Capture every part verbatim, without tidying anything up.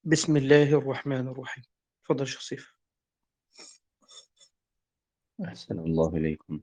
بسم الله الرحمن الرحيم. تفضل شيخ سيف. أحسن الله إليكم.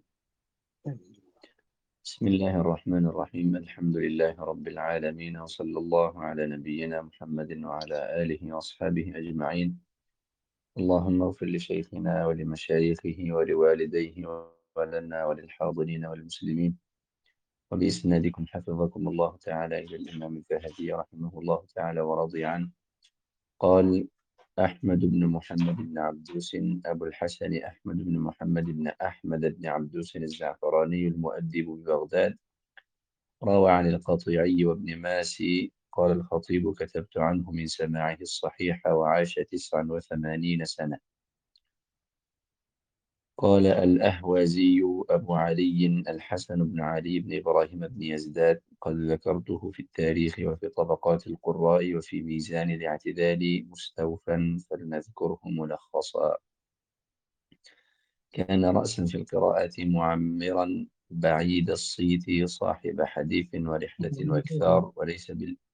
بسم الله الرحمن الرحيم. الحمد لله رب العالمين، وصلى الله على نبينا محمد وعلى آله وأصحابه أجمعين. اللهم اغفر لشيخنا ولمشايخه ولوالديه ولنا وللحاضرين والمسلمين. وبإسنادكم حفظكم الله تعالى إلى الإمام الذهبي رحمه الله تعالى ورضي عنه. قال: أحمد بن محمد بن عبدوس أبو الحسن أحمد بن محمد بن أحمد بن عبدوس الزعفراني المؤدب ببغداد، روى عن القطيعي وابن ماسي. قال الخطيب: كتبت عنه من سماعه الصحيح، وعاش تسعا وثمانين سنة. قال الأهوازي أبو علي الحسن بن علي بن إبراهيم بن يزداد: قد ذكرته في التاريخ وفي طبقات القراء وفي ميزان الاعتدال مستوفا، فلنذكره ملخصا. كان رأسا في القراءات، معمرا بعيد الصيت، صاحب حديث ورحلة وإكثار، وليس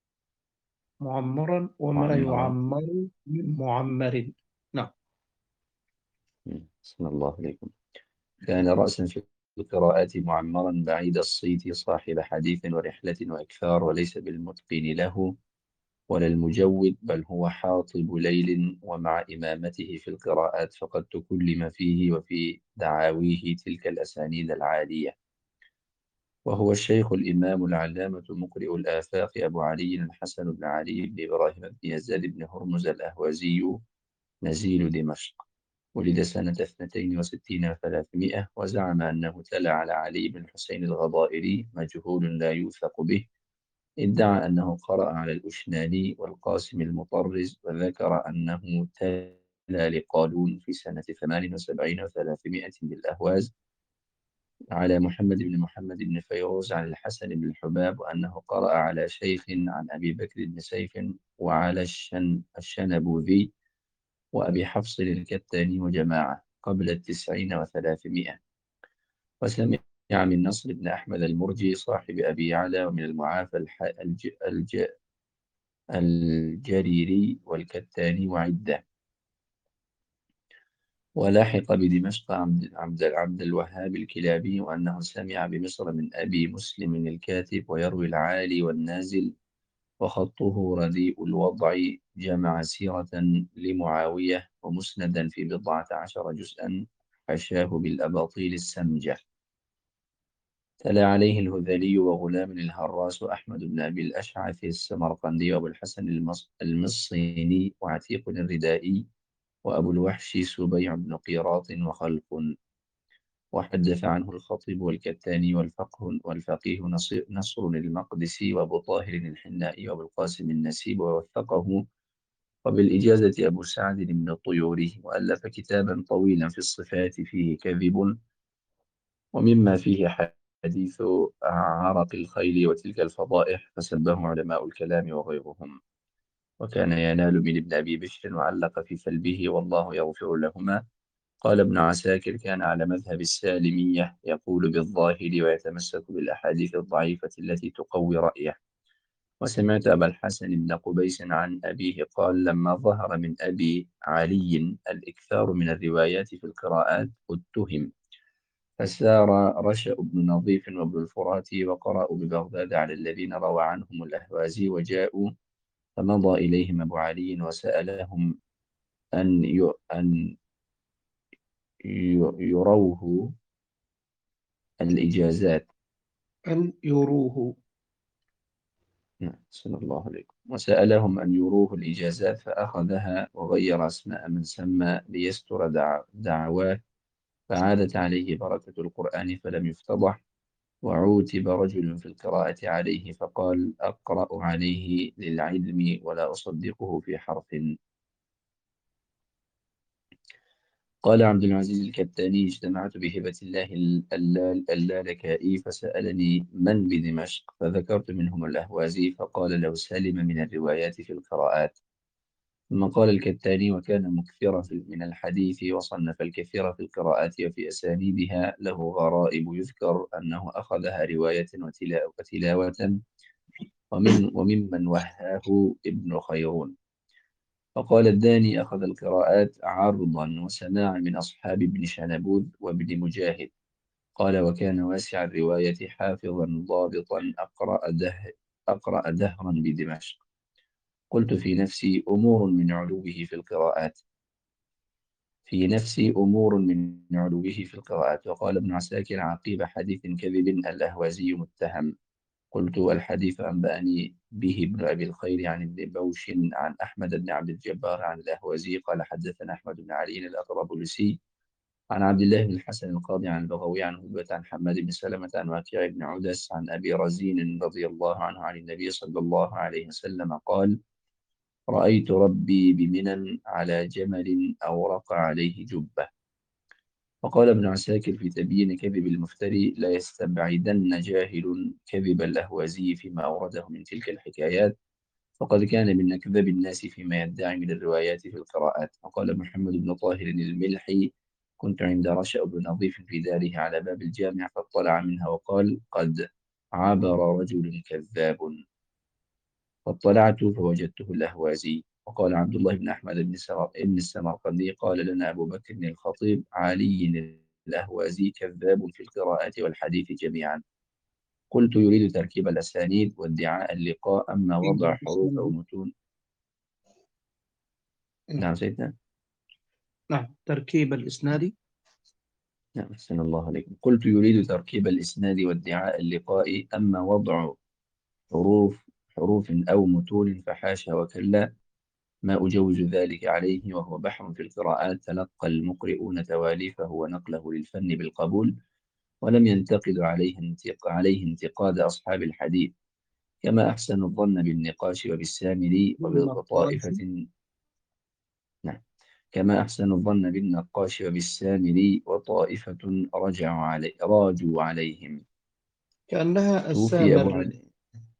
معمرا وما بالمعمرا. يعمر من معمر. نعم. بسم الله عليكم. كان رأسا في القراءات، معمرا بعيد الصيت، صاحب حديث ورحلة وإكثار، وليس بالمتقن له ولا المجود، بل هو حاطب ليل. ومع إمامته في القراءات فقد تكلم فيه وفي دعاويه تلك الأسانيد العالية. وهو الشيخ الإمام العلامة مقرئ الآفاق أبو علي الحسن بن علي بن إبراهيم بن يزداد بن هرمز الأهوازي، نزيل دمشق. ولد سنة اثنتين وستين وثلاثمائة، وزعم أنه تلا على علي بن الحسين الغضائري، مجهول لا يوثق به. ادعى أنه قرأ على الأشناني والقاسم المطرز، وذكر أنه تلا لقالون في سنة ثمان وسبعين وثلاثمائة بالأهواز على محمد بن محمد بن فيروز عن الحسن بن الحباب، وأنه قرأ على شيخ عن أبي بكر بن سيف وعلى الشن الشنبوذي وأبي حفص الكتاني وجماعة قبل التسعين وثلاثمائة. وسمع من نصر بن أحمد المرجي صاحب أبي يعلى، ومن المعافى الح... الج... الج... الجريري والكتاني وعدة. ولاحق بدمشق عبد, عبد, عبد الوهاب الكلابي، وأنه سمع بمصر من أبي مسلم الكاتب، ويروي العالي والنازل، وخطه رديء الوضع. جمع سيرة لمعاوية ومسندا في بضعة عشر جزءا، حشاه بالأباطيل السمجة. تلا عليه الهذلي وغلام الهراس وأحمد بن أبي الأشعث السمرقندي وأبو الحسن المص... المصيني وعتيق الردائي وأبو الوحش سبيع بن قيراط وخلق. وحدث عنه الخطيب والكتاني والفقه والفقيه نصر, نصر المقدسي وأبو طاهر الحنائي وأبو القاسم النسيب، ووثقه. وبالإجازة أبو سعد بن الطيوري، وألف كتابا طويلا في الصفات فيه كذب، ومما فيه حديث عرق الخيل وتلك الفضائح، فسبه علماء الكلام وغيرهم. وكان ينال من ابن أبي بشر، وعلق في سلبه والله يغفر لهما. قال ابن عساكر: كان على مذهب السالمية، يقول بالظاهر ويتمسك بالأحاديث الضعيفة التي تقوي رأيه. وسمعت أبا الحسن بن قبيس عن أبيه قال: لما ظهر من أبي علي الإكثار من الروايات في القراءات اتهم، فسار رشأ بن نظيف وابن الفرات، وقرأوا ببغداد على الذين روى عنهم الأهوازي، وجاءوا فمضى إليهم أبو علي وسألهم أن ي- أن ي- يروه الإجازات. أن يروه. نعم، صلى الله عليكم. وسألهم أن يروه الإجازات، فأخذها وغير أسماء من سمى ليستر دع- دعواه، فعادت عليه بركة القرآن فلم يفتضح. وعوتب رجل في القراءة عليه فقال: أقرأ عليه للعلم ولا أصدقه في حرف. قال عبد العزيز الكتاني: اجتمعت بهبة الله اللال- اللالكائي، فسألني من بدمشق، فذكرت منهم الأهوازي، فقال: لو سلم من الروايات في القراءات. ثم قال الكتاني: وكان مكثرا في- من الحديث، وصنف الكثير في القراءات وفي أسانيدها، له غرائب يذكر أنه أخذها رواية وتلا- وتلاوة، ومن وممن وهاه ابن خيرون. فقال الداني أخذ القراءات عرضا وسماعا من أصحاب ابن شنبوذ وابن مجاهد. قال وكان واسع الرواية حافظا ضابطا أقرأ ده أقرأ دهرا بدمشق. قلت في نفسي أمور من علوه في القراءات في نفسي أمور من علوه في القراءات. وقال ابن عساكر عقيب حديث كذب الأهوازي متهم. قلت الحديث أنبأني به ابن أبي الخير عن ابن بوش عن أحمد بن عبد الجبار عن الأهوازي قال حدثنا أحمد بن علي الأطرابلسي عن عبد الله بن الحسن القاضي عن البغوي عن هبة عن حماد بن سلمة عن واقع بن عدس عن أبي رزين رضي الله عنه عن النبي صلى الله عليه وسلم قال رأيت ربي بمنى على جمل أورق عليه جبة. وقال ابن عساكر في تبيين كذب المفتري لا يستبعدن جاهل كذب الأهوازي فيما أورده من تلك الحكايات، فقد كان من أكذب الناس فيما يدعي من الروايات في القراءات. وقال محمد بن طاهر الملحي كنت عند رشا بن نظيف في داره على باب الجامع فاطلع منها وقال قد عبر رجل كذاب، فاطلعت فوجدته الأهوازي. وقال عبد الله بن أحمد بن سر- بن السمرقندي قال لنا أبو بكر بن الخطيب علي الأهوازي كذاب في القراءات والحديث جميعا. قلت يريد تركيب الأسانيد وادعاء اللقاء أما وضع حروف أو متون. نعم. نعم سيدنا. نعم، تركيب الإسناد. نعم أحسن الله عليكم. قلت يريد تركيب الإسناد وادعاء اللقاء أما وضع حروف حروف أو متون فحاشا وكلا، ما أجوز ذلك عليه وهو بحر في القراءات تلقى المقرئون تواليفه ونقله للفن بالقبول، ولم ينتقد عليه انتق... عليه انتقاد أصحاب الحديث. كما أحسن الظن بالنقاش وبالسامري النقاش. وطائفة. نعم. كما أحسن الظن بالنقاش وبالسامري وطائفة رجعوا علي راجوا عليهم. كأنها توفي أبو السامر. علي.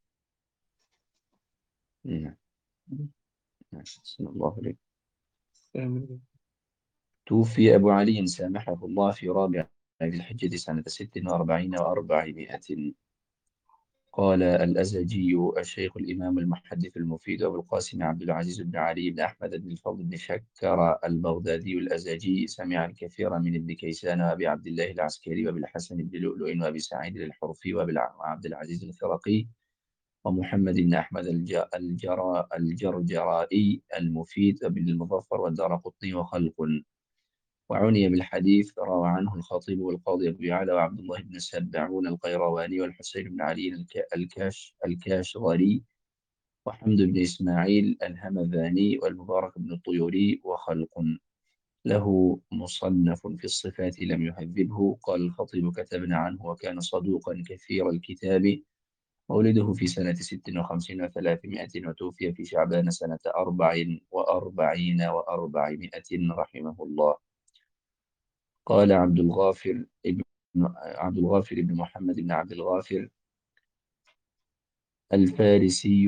نعم. نعم أحسن الله عليك. السامر. توفي أبو علي سامحه الله في رابع ذي الحجة سنة ست وأربعين وأربعمائة. قال الأزجي الشيخ الإمام المحدث المفيد أبو القاسم عبد العزيز بن علي بن أحمد بن الفضل بن شكر البغدادي الأزجي سمع الكثير من ابن كيسان وأبي عبد الله العسكري وأبي الحسن بن لؤلؤ وأبي سعيد الحرفي وعبد العزيز الخرقي ومحمد بن أحمد الج- الجرا الجرجرائي المفيد وابن المظفر والدارقطني وخلق. وعني بالحديث روى عنه الخطيب والقاضي أبو يعلى وعبد الله بن السبعون القيرواني والحسين بن علي الك- الكاش الكاشغري وحمد بن إسماعيل الهمذاني والمبارك بن الطيوري وخلق. له مصنف في الصفات لم يهذبه. قال الخطيب كتبنا عنه وكان صدوقا كثير الكتاب. مولده في سنة ست وخمسين وثلاثمائة وتوفي في شعبان سنة أربع وأربعين وأربعمائة رحمه الله. قال عبد الغافر ابن عبد الغافر بن محمد بن عبد الغافر الفارسي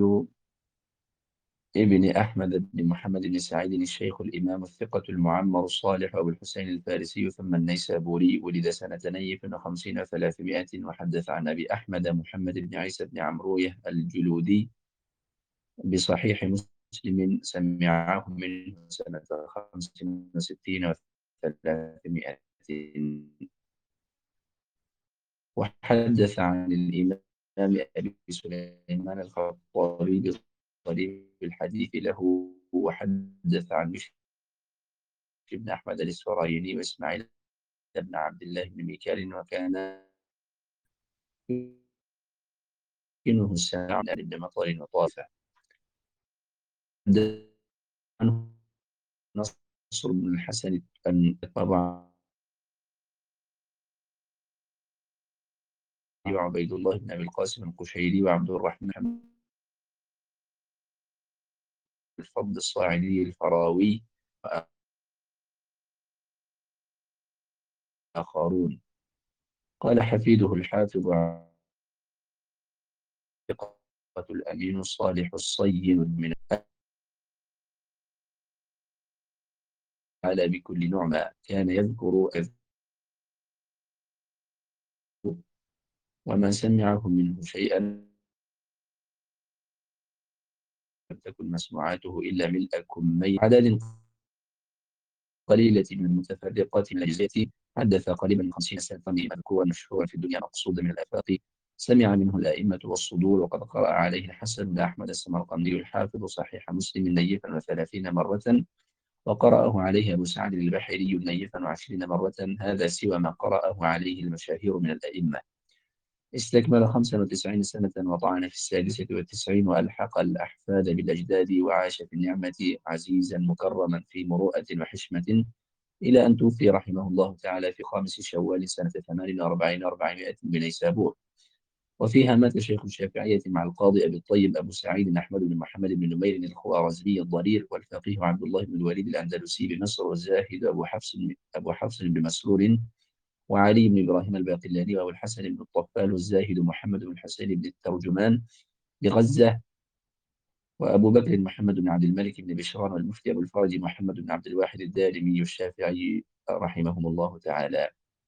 ابن أحمد بن محمد بن سعيد الشيخ الإمام الثقة المعمر الصالح أبو الحسين الفارسي ثم النيسابوري. ولد سنة نيف وخمسين وثلاثمائة وحدث عن أبي أحمد محمد بن عيسى بن عمروية الجلودي بصحيح مسلم سمعه منه سنة خمس وستين وثلاثمائة. وحدث عن الإمام أبي سليمان الخطابي بطريق الحديث له. وحدث عن بشر بن أحمد الإسفرايني وإسماعيل بن عبد الله بن ميكال وكان يمكنه السماع عن ابن مطر وطافة. حدث عنه نصر بن الحسن أن طبعا وعبيد الله بن أبي القاسم القشيري وعبد الرحمن بن الفضل الصاعدي الفراوي وآخرون. قال حفيده الحافظ ثقة الأمين الصالح الصين من على بكل نعمة كان يذكر أذكر وما سمعه منه شيئا تكن مسموعاته إلا ملء كمي عدد قليلة من المتفرقات من الأجزاء. حدث قريبا من خمسين سنة مذكورا مشهورا في الدنيا مقصودا من الآفاق، سمع منه الأئمة والصدور، وقد قرأ عليه الحسن بن أحمد السمرقندي الحافظ صحيح مسلم نيفا وثلاثين مرة، وقرأه عليه أبو سعد البحري نيفا وعشرين مرة، هذا سوى ما قرأه عليه المشاهير من الأئمة. استكمل خمسا وتسعين سنة وطعن في السادسة والتسعين، وألحق الأحفاد بالأجداد، وعاش في النعمة عزيزا مكرما في مروءة وحشمة، إلى أن توفي رحمه الله تعالى في خامس شوال سنة ثمان وأربعين وأربعمائة بنيسابور. وفيها مات شيخ الشافعية مع القاضي أبي الطيب أبو سعيد أحمد بن محمد بن نمير الخوارزمي الضرير، والفقيه عبد الله بن الوليد الأندلسي بمصر، والزاهد أبو حفص أبو حفص بن مسرور، وعلي بن إبراهيم الباقلاني، وأبو الحسن بن الطفال، والزاهد محمد بن الحسين بن الترجمان بغزة، وأبو بكر محمد بن عبد الملك بن بشران، والمفتي أبو الفرج محمد بن عبد الواحد الدارمي الشافعي رحمهم الله تعالى.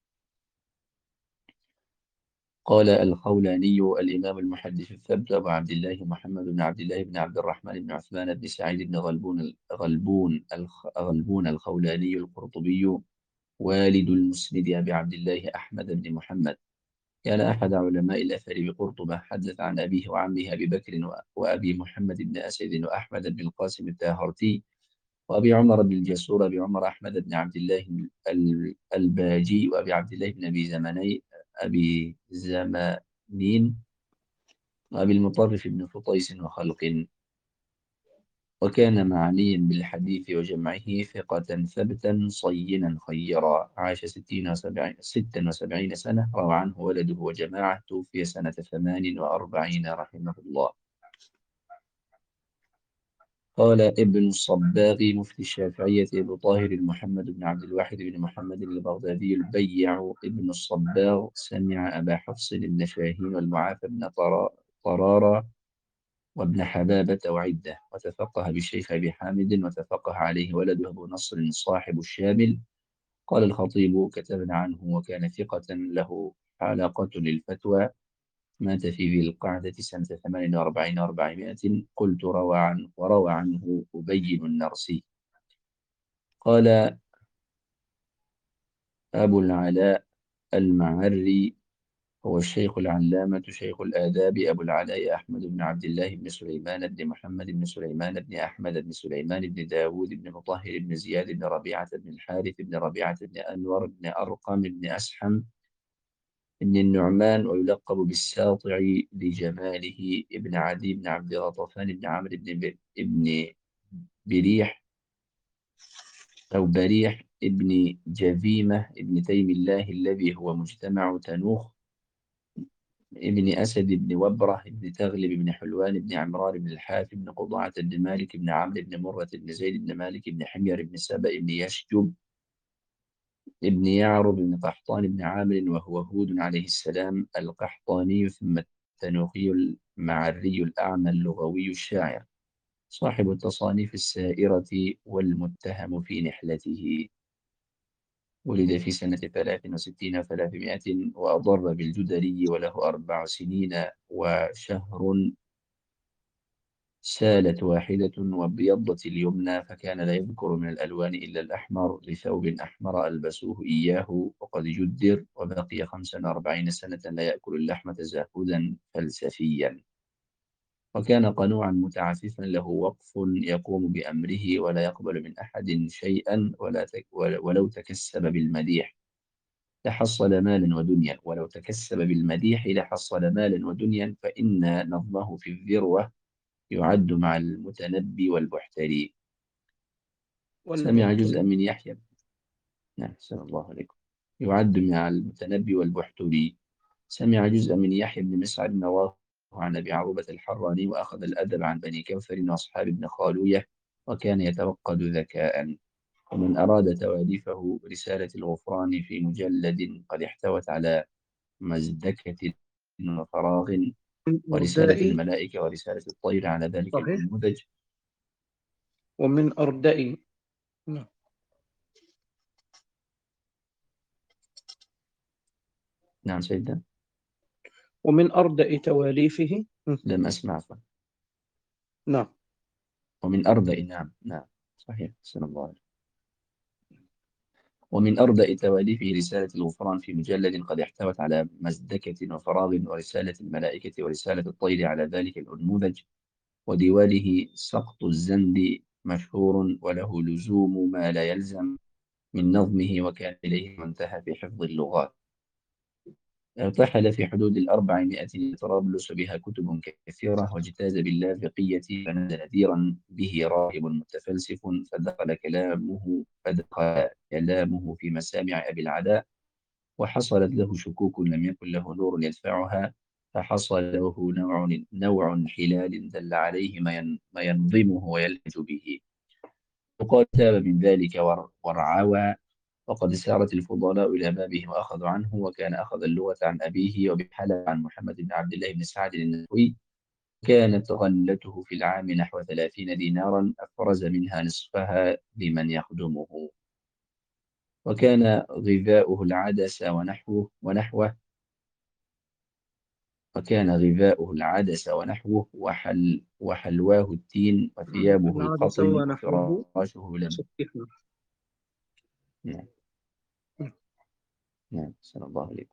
قال الخولاني الإمام المحدث الثبت أبو عبد الله محمد بن عبد الله بن عبد الرحمن بن عثمان بن سعيد بن غلبون غلبون غلبون الخولاني القرطبي، والد المسند أبي عبد الله أحمد بن محمد، كان أحد علماء الأثر بقرطبة، حدث عن أبيه وعمه أبي بكر وأبي محمد بن أسد وأحمد بن القاسم التاهرتي، وأبي عمر بن الجسور أبي عمر أحمد بن عبد الله الباجي، وأبي عبد الله بن أبي زمني أبي زمانين، وأبي المطرف بن فطيس وخلق. وكان معنيا بالحديث وجمعه، ثقة ثبتا صينا خيرا، عاش ستين وسبعين ستا وسبعين سنة، روى عنه ولده وجماعة، توفي سنة ثمان وأربعين رحمه الله. قال ابن الصباغ مفتي الشافعية أبو طاهر محمد بن عبد الواحد بن محمد البغدادي البيع ابن الصباغ، سمع أبا حفص بن شاهين والمعافى بن طرارة وابن حبابة وعدة، وتفقه بالشيخ أبي حامد، وتفقه عليه ولده أبو نصر صاحب الشامل. قال الخطيب كتبنا عنه وكان ثقة له حلقة للفتوى، مات في ذي القعدة سنة ثمان وأربعين وأربعمائة. قلت روى عنه وروى عنه أبين النرسي. قال أبو العلاء المعري هو الشيخ العلامة شيخ الآداب أبو العلاء أحمد بن عبد الله بن سليمان بن محمد بن سليمان بن أحمد بن سليمان بن داود بن مطهر بن زياد بن ربيعة بن الحارث بن ربيعة بن أنور بن أرقم بن أسحم بن النعمان، ويلقب بالساطع لجماله، ابن عدي بن عبد غطفان بن عمرو بن ابن بريح أو بريح ابن جذيمة ابن تيم الله الذي هو مجتمع تنوخ، ابن أسد بن وبرة بن تغلب بن حلوان بن عمران بن الحارث بن قضاعة بن مالك بن عمرو بن مرة بن زيد بن مالك بن حمير بن سبأ بن يشجب ابن يعرب بن قحطان بن عامر، وهو هود عليه السلام القحطاني، ثم التنوخي المعري الأعمى اللغوي الشاعر، صاحب التصانيف السائرة والمتهم في نحلته. ولد في سنة ثلاث وستين وثلاثمائة، وأضر بالجدري، وله أربع سنين وشهر، سالت واحدة وابيضت اليمنى، فكان لا يذكر من الألوان إلا الأحمر، لثوب أحمر ألبسوه إياه، وقد جدر، وبقي خمسا وأربعين سنة لا يأكل اللحم تزاهدا فلسفيا. وكان قنوعا متعففا، له وقف يقوم بأمره، ولا يقبل من أحد شيئا، ولا تك ولو تكسب بالمديح لحصل مالا ودنيا ولو تكسب بالمديح لحصل مالا ودنيا، فإن نظمه في الذروة يعد مع المتنبي والبحتري. سمع جزءا والبحتري. من يحيى. نعم، سلام الله عليكم. يعد مع المتنبي والبحتري. سمع جزءا من يحيى بن مسعد رواه عن أبي عروبة الحراني، وأخذ الأدب عن بني كوثر وأصحاب ابن خالوية، وكان يتوقد ذكاء. ومن أراد تواليفه رسالة الغفران في مجلد قد احتوت على مزدكة وفراغ، ورسالة أردائي. الملائكة، ورسالة الطير على ذلك صحيح. النموذج. ومن أردائي. نعم. نعم سيدنا. ومن أردأ تواليفه. لم أسمع. نعم. ومن أردأ نعم نعم صحيح أحسن الله عليك. ومن أردأ تواليفه رسالة الغفران في مجلد قد احتوت على مزدكة وفراغ، ورسالة الملائكة، ورسالة الطير على ذلك الأنموذج. وديوانه سقط الزند مشهور، وله لزوم ما لا يلزم من نظمه، وكان إليه منتهى في حفظ اللغات. ارتحل في حدود الأربعمائة طرابلس، بها كتب كثيرة، واجتاز باللاذقية، فنزل ديرا به راهب متفلسف، فدخل كلامه فدخل كلامه في مسامع أبي العلاء، وحصلت له شكوك لم يكن له نور يدفعها، فحصل له نوع نوع انحلال دل عليه ما ين- ما ينظمه ويلهج به. وقد تاب من ذلك ور- ورعوى، وقد سارت الفضلاء إلى بابه وأخذوا عنه، وكان أخذ اللغة عن أبيه وبحلب عن محمد بن عبد الله بن سعد النحوي. كانت غلته في العام نحو ثلاثين دينارا، أفرز منها نصفها لمن يخدمه. وكان غذاؤه العدس ونحوه ونحوه وكان غذاؤه العدس ونحوه وحل وحلواه التين، وثيابه العادة القطن، سوى نحوه وفراشه لب. صحيح. نعم نعم صلى الله عليه.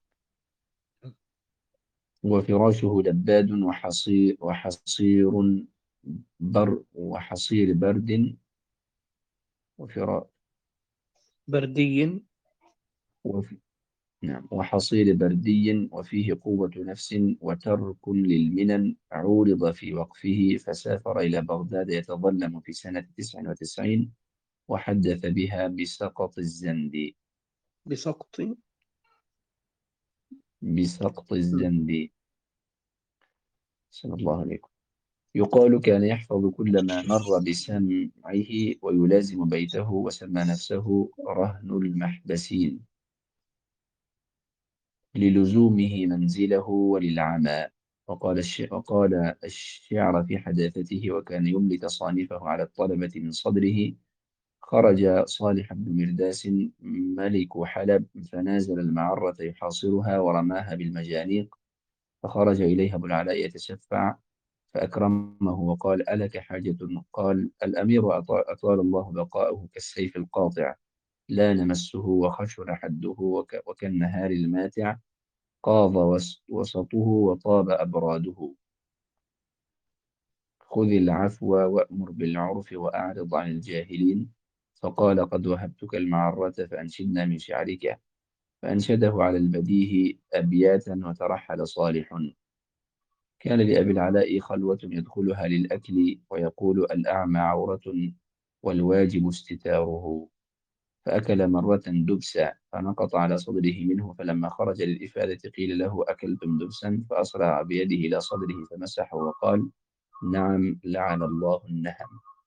وفراشه لباد وحصير وحصير بر وحصير برد وفرا بردي. وفي نعم وحصير بردي، وفيه قوة نفس وترك للمنن. عورض في وقفه، فسافر إلى بغداد يتظلم في سنة تسع وتسعين، وحدث بها بسقط الزند. بسقط. بسقط الزند صلى الله عليه. يقال كان يحفظ كل ما مر بسمعه، ويلازم بيته، وسمى نفسه رهن المحبسين للزومه منزله وللعمى. وقال الش... وقال الشعر في حداثته، وكان يملي تصانيفه على الطلبة من صدره. خرج صالح بن مرداس ملك حلب، فنازل المعرة يحاصرها ورماها بالمجانيق، فخرج إليها أبو العلاء يتشفع، فأكرمه وقال: ألك حاجة؟ قال: الأمير أطال, أطال الله بقاؤه كالسيف القاطع، لا نمسه وخشن حده وك وكالنهار الماتع، قاض وس- وسطه وطاب أبراده. خذ العفو وأمر بالعرف وأعرض عن الجاهلين. فقال: قد وهبتك المعرة، فأنشدنا من شعرك. فأنشده على البديه أبياتا، وترحل صالح. كان لأبي العلاء خلوة يدخلها للأكل، ويقول: الأعمى عورة والواجب استتاره. فأكل مرة دبسا، فنقط على صدره منه، فلما خرج للإفادة قيل له: أكلتم دبسا؟ فأسرع بيده إلى صدره فمسحه وقال: نعم، لعن الله النهم.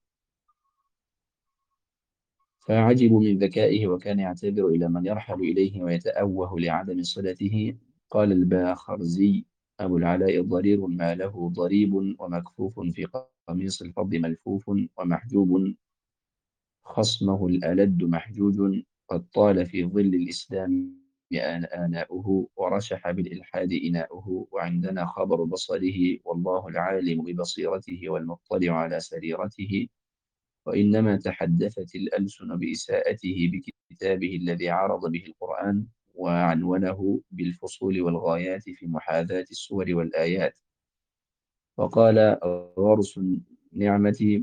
فعجبوا من ذكائه، وكان يعتذر إلى من يرحل إليه ويتأوه لعدم صلته. قال الباخرزي: أبو العلاء ضرير ما له ضريب، ومكفوف في قميص الفضل ملفوف، ومحجوب خصمه الألد محجوج، قد طال في ظل الإسلام آن- آناؤه، ورشح بالإلحاد إناؤه، وعندنا خبر بصره، والله العالم ببصيرته والمطلع على سريرته. وإنما تحدثت الألسن بإساءته بكتابه الذي عرض به القرآن، وعنونه بالفصول والغايات في محاذاة الصور والآيات. وقال غرس النعمة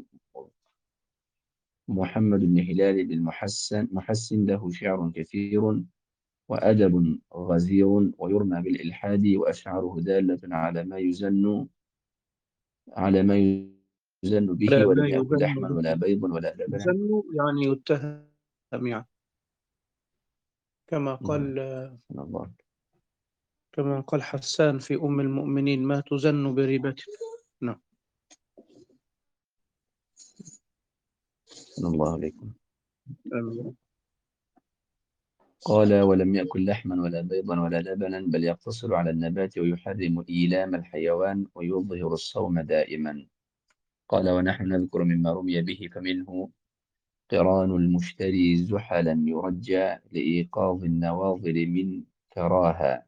محمد بن هلال بن المحسن محسن له شعر كثير وأدب غزير، ويرمى بالإلحاد، وأشعاره دالة على ما يزن على ما يزن به، لا ما ولم يأكل يذم لحما ولا به. بيضا ولا لبنا. يذم يعني يتهم، يعني كما نعم قال سبحان الله. كما قال حسان في أم المؤمنين: ما تزن بريبته. نعم. سبحان الله عليكم. آمين. قال: ولم يأكل لحما ولا بيضا ولا لبنا، بل يقتصر على النبات، ويحرم إيلام الحيوان، ويظهر الصوم دائما. قال: ونحن نذكر مما رمي به، فمنه قران المشتري زحلا يرجى، لإيقاظ النواظر من كراها.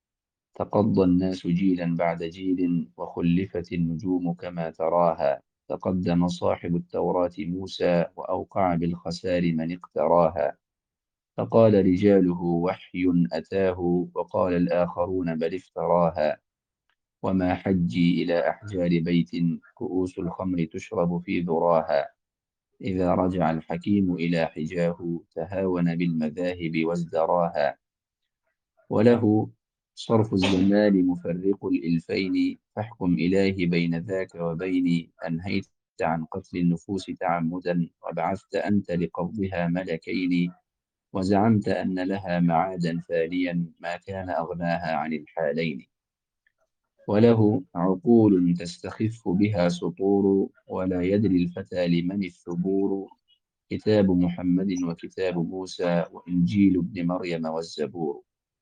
تقضى الناس جيلا بعد جيل، وخلفت النجوم كما تراها. تقدم صاحب التوراة موسى وأوقع بالخسار من اقتراها، فقال رجاله وحي أتاه، وقال الآخرون بل افتراها، وما حجي إلى أحجار بيت كؤوس الخمر تشرب في ذراها، إذا رجع الحكيم إلى حجاه تهاون بالمذاهب وازدراها، وله صرف الزمان مفرق الإلفين، فاحكم إلهي بين ذاك وبيني، أنهيت عن قتل النفوس تعمدا، وبعثت أنت لقبضها ملكين، وزعمت أن لها معادا فانيا، ما كان أغناها عن الحالين، وله عقول تستخف بها سطور، ولا يدري الفتى لمن الثبور، كتاب محمد وكتاب موسى وإنجيل ابن مريم والزبور،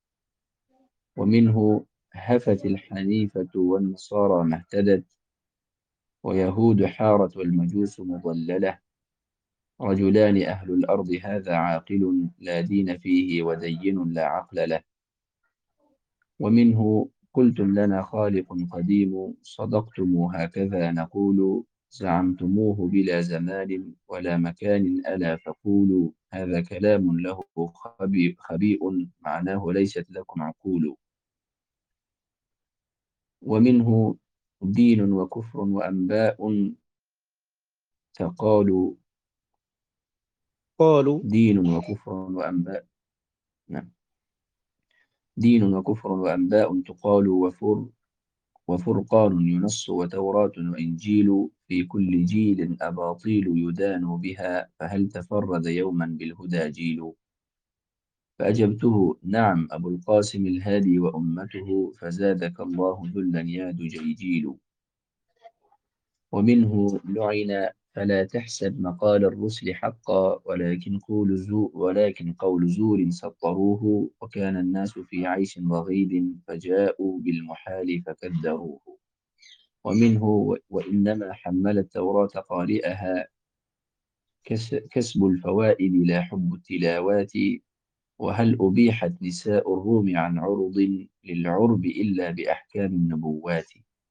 ومنه هفت الحنيفة والنصارى ما اهتدت، ويهود حارت والمجوس مضللة، رجلان أهل الأرض هذا عاقل لا دين فيه ودين لا عقل له، ومنه قلتم لنا خالق قديم صدقتم هكذا نقول، زعمتموه بلا زمان ولا مكان ألا فقولوا، هذا كلام له خبي خبيء معناه ليست لكم عقول، ومنه دين وكفر وأنباء تقال، قالوا دين وكفر وأنباء، نعم، دين وكفر وأنباء تقال، وفر وفرقان ينص وتوراة وإنجيل، في كل جيل أباطيل يدان بها، فهل تفرد يوما بالهدى جيل، فأجبته نعم أبو القاسم الهادي وأمته، فزادك الله ذلا يا دجيجيل، ومنه لعن فلا تحسب مقال الرسل حقا، ولكن قول زور ولكن قول زور سطروه، وكان الناس في عيش رغيد فجاءوا بالمحال فكدروه، ومنه وإنما حمل التوراة قارئها كسب الفوائد لا حب التلاوات، وهل أبيحت نساء الروم عن عرض للعرب إلا بأحكام النبوات،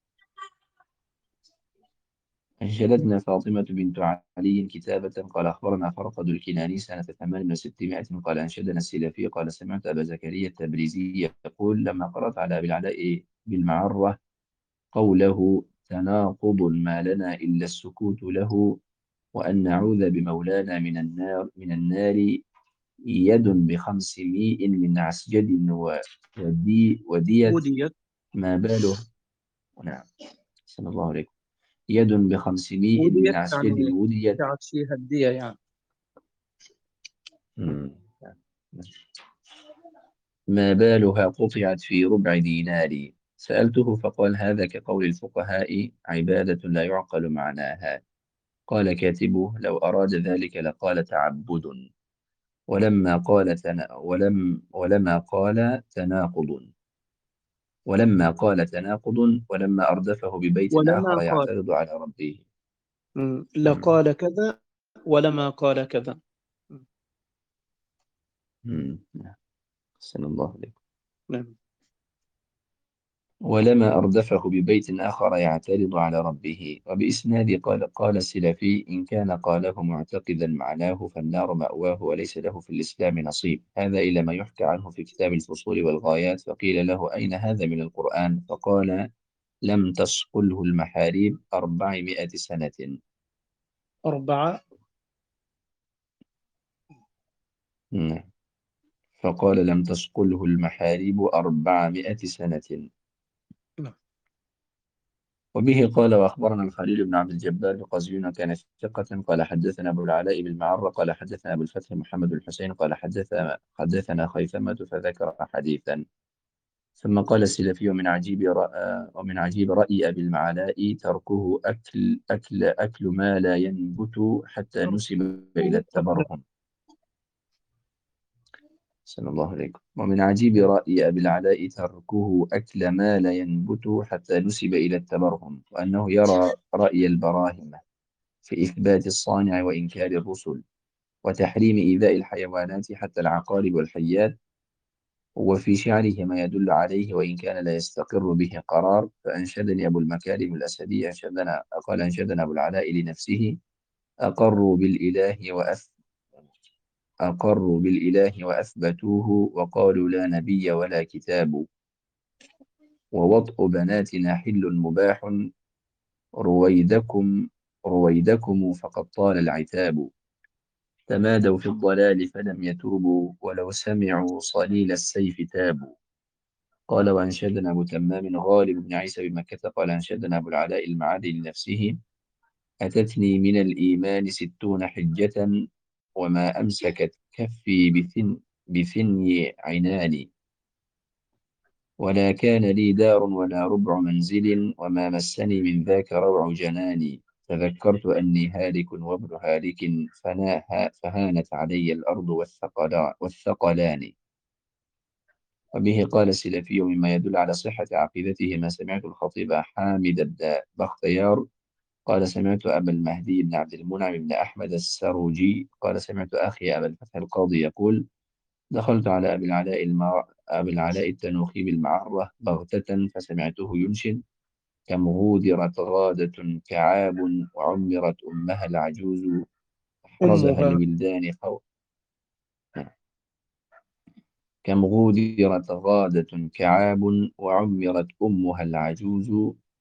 أنشدتنا فاطمة بنت علي كتابة، قال أخبرنا فرقد الكناني سنة ثمان وستمائة، قال أنشدنا السلفي قال سمعت أبا زكريا التبريزي يقول لما قرأت على أبي العلاء بالمعرة قوله تناقض ما لنا إلا السكوت له، وأن نعوذ بمولانا من النار من النار يد بخمسمائة من عسجد ودي وديت وديت ما باله، نعم صلى الله عليكم، يد بخمسمائة من وديت عسجد يعني وديت، قطعت فيها الدية يعني. مم. ما بالها قطعت في ربع دينار، سألته فقال هذا كقول الفقهاء عبادة لا يعقل معناها، قال كاتبه لو أراد ذلك لقال تعبد، ولما قال تنا ولم ولما قال تناقض ولما قال تناقض ولما أردفه ببيت ولما آخر قال يعترض على ربه. مم. مم. لقال كذا ولما قال كذا. مم. مم. أحسن الله عليكم. نعم. ولما أردفه ببيت آخر يعترض على ربه، وبإسناد قال قال السلفي إن كان قاله معتقدا معناه فالنار مأواه وليس له في الإسلام نصيب، هذا إلى ما يحكى عنه في كتاب الفصول والغايات، فقيل له أين هذا من القرآن؟ فقال لم تصقله المحاريب أربعمائة سنة. أربعة. نعم. فقال لم تصقله المحاريب أربعمائة سنة. نعم. وبه قال وأخبرنا الخليل بن عبد الجبار القزوين كان ثقة، قال حدثنا أبو العلاء بالمعرة قال حدثنا أبو الفتح محمد بن الحسين قال حدث حدثنا خيثمة فذكر حديثا، ثم قال السلفي ومن عجيب رأى ومن عجيب رأي أبي العلاء تركه أكل أكل أكل ما لا ينبت حتى نسب إلى التبرهم. صلى الله عليكم. ومن عجيب رأي أبي العلاء تركه أكل ما لا ينبت حتى نسب إلى التبرهم، وأنه يرى رأي البراهمة في إثبات الصانع وإنكار الرسل، وتحريم إيذاء الحيوانات حتى العقارب والحيات، وفي شعره ما يدل عليه وإن كان لا يستقر به قرار. فأنشدني أبو المكارم الأسدي أنشدنا قال أنشدنا أبو العلاء لنفسه: أقروا بالإله وأث أقروا بالإله وأثبتوه، وقالوا لا نبي ولا كتاب، ووطء بناتنا حل مباح، رويدكم رويدكم فقد طال العتاب. تمادوا في الضلال فلم يتوبوا، ولو سمعوا صليل السيف تابوا. قال وأنشدنا أبو تمام غالب بن عيسى بمكة قال أنشدنا أبو العلاء المعادي لنفسه: أتتني من الإيمان ستون حجة، وما أمسكت كفي بثن بثني عناني، ولا كان لي دار ولا ربع منزل، وما مسني من ذاك روع جناني. تذكرت أني هالك وابن هالك، فناها فهانت علي الأرض والثقلا والثقلان. وبه قال السلفي مما يدل على صحة عقيدته ما سمعت الخطيب حامد بن بختيار قال سمعت أبا المهدي بن عبد المنعم بن أحمد السروجي قال سمعت أخي أبا الفتح القاضي يقول: دخلت على أبي العلاء المع... أبي العلاء التنوخي بالمعرة بغتة فسمعته ينشد: كم غودرت غادة كعاب، وعمرت أمها العجوز، أحرزها أمها. الولدان خوف. كم غودرت غادة كعاب، وعمرت أمها العجوز،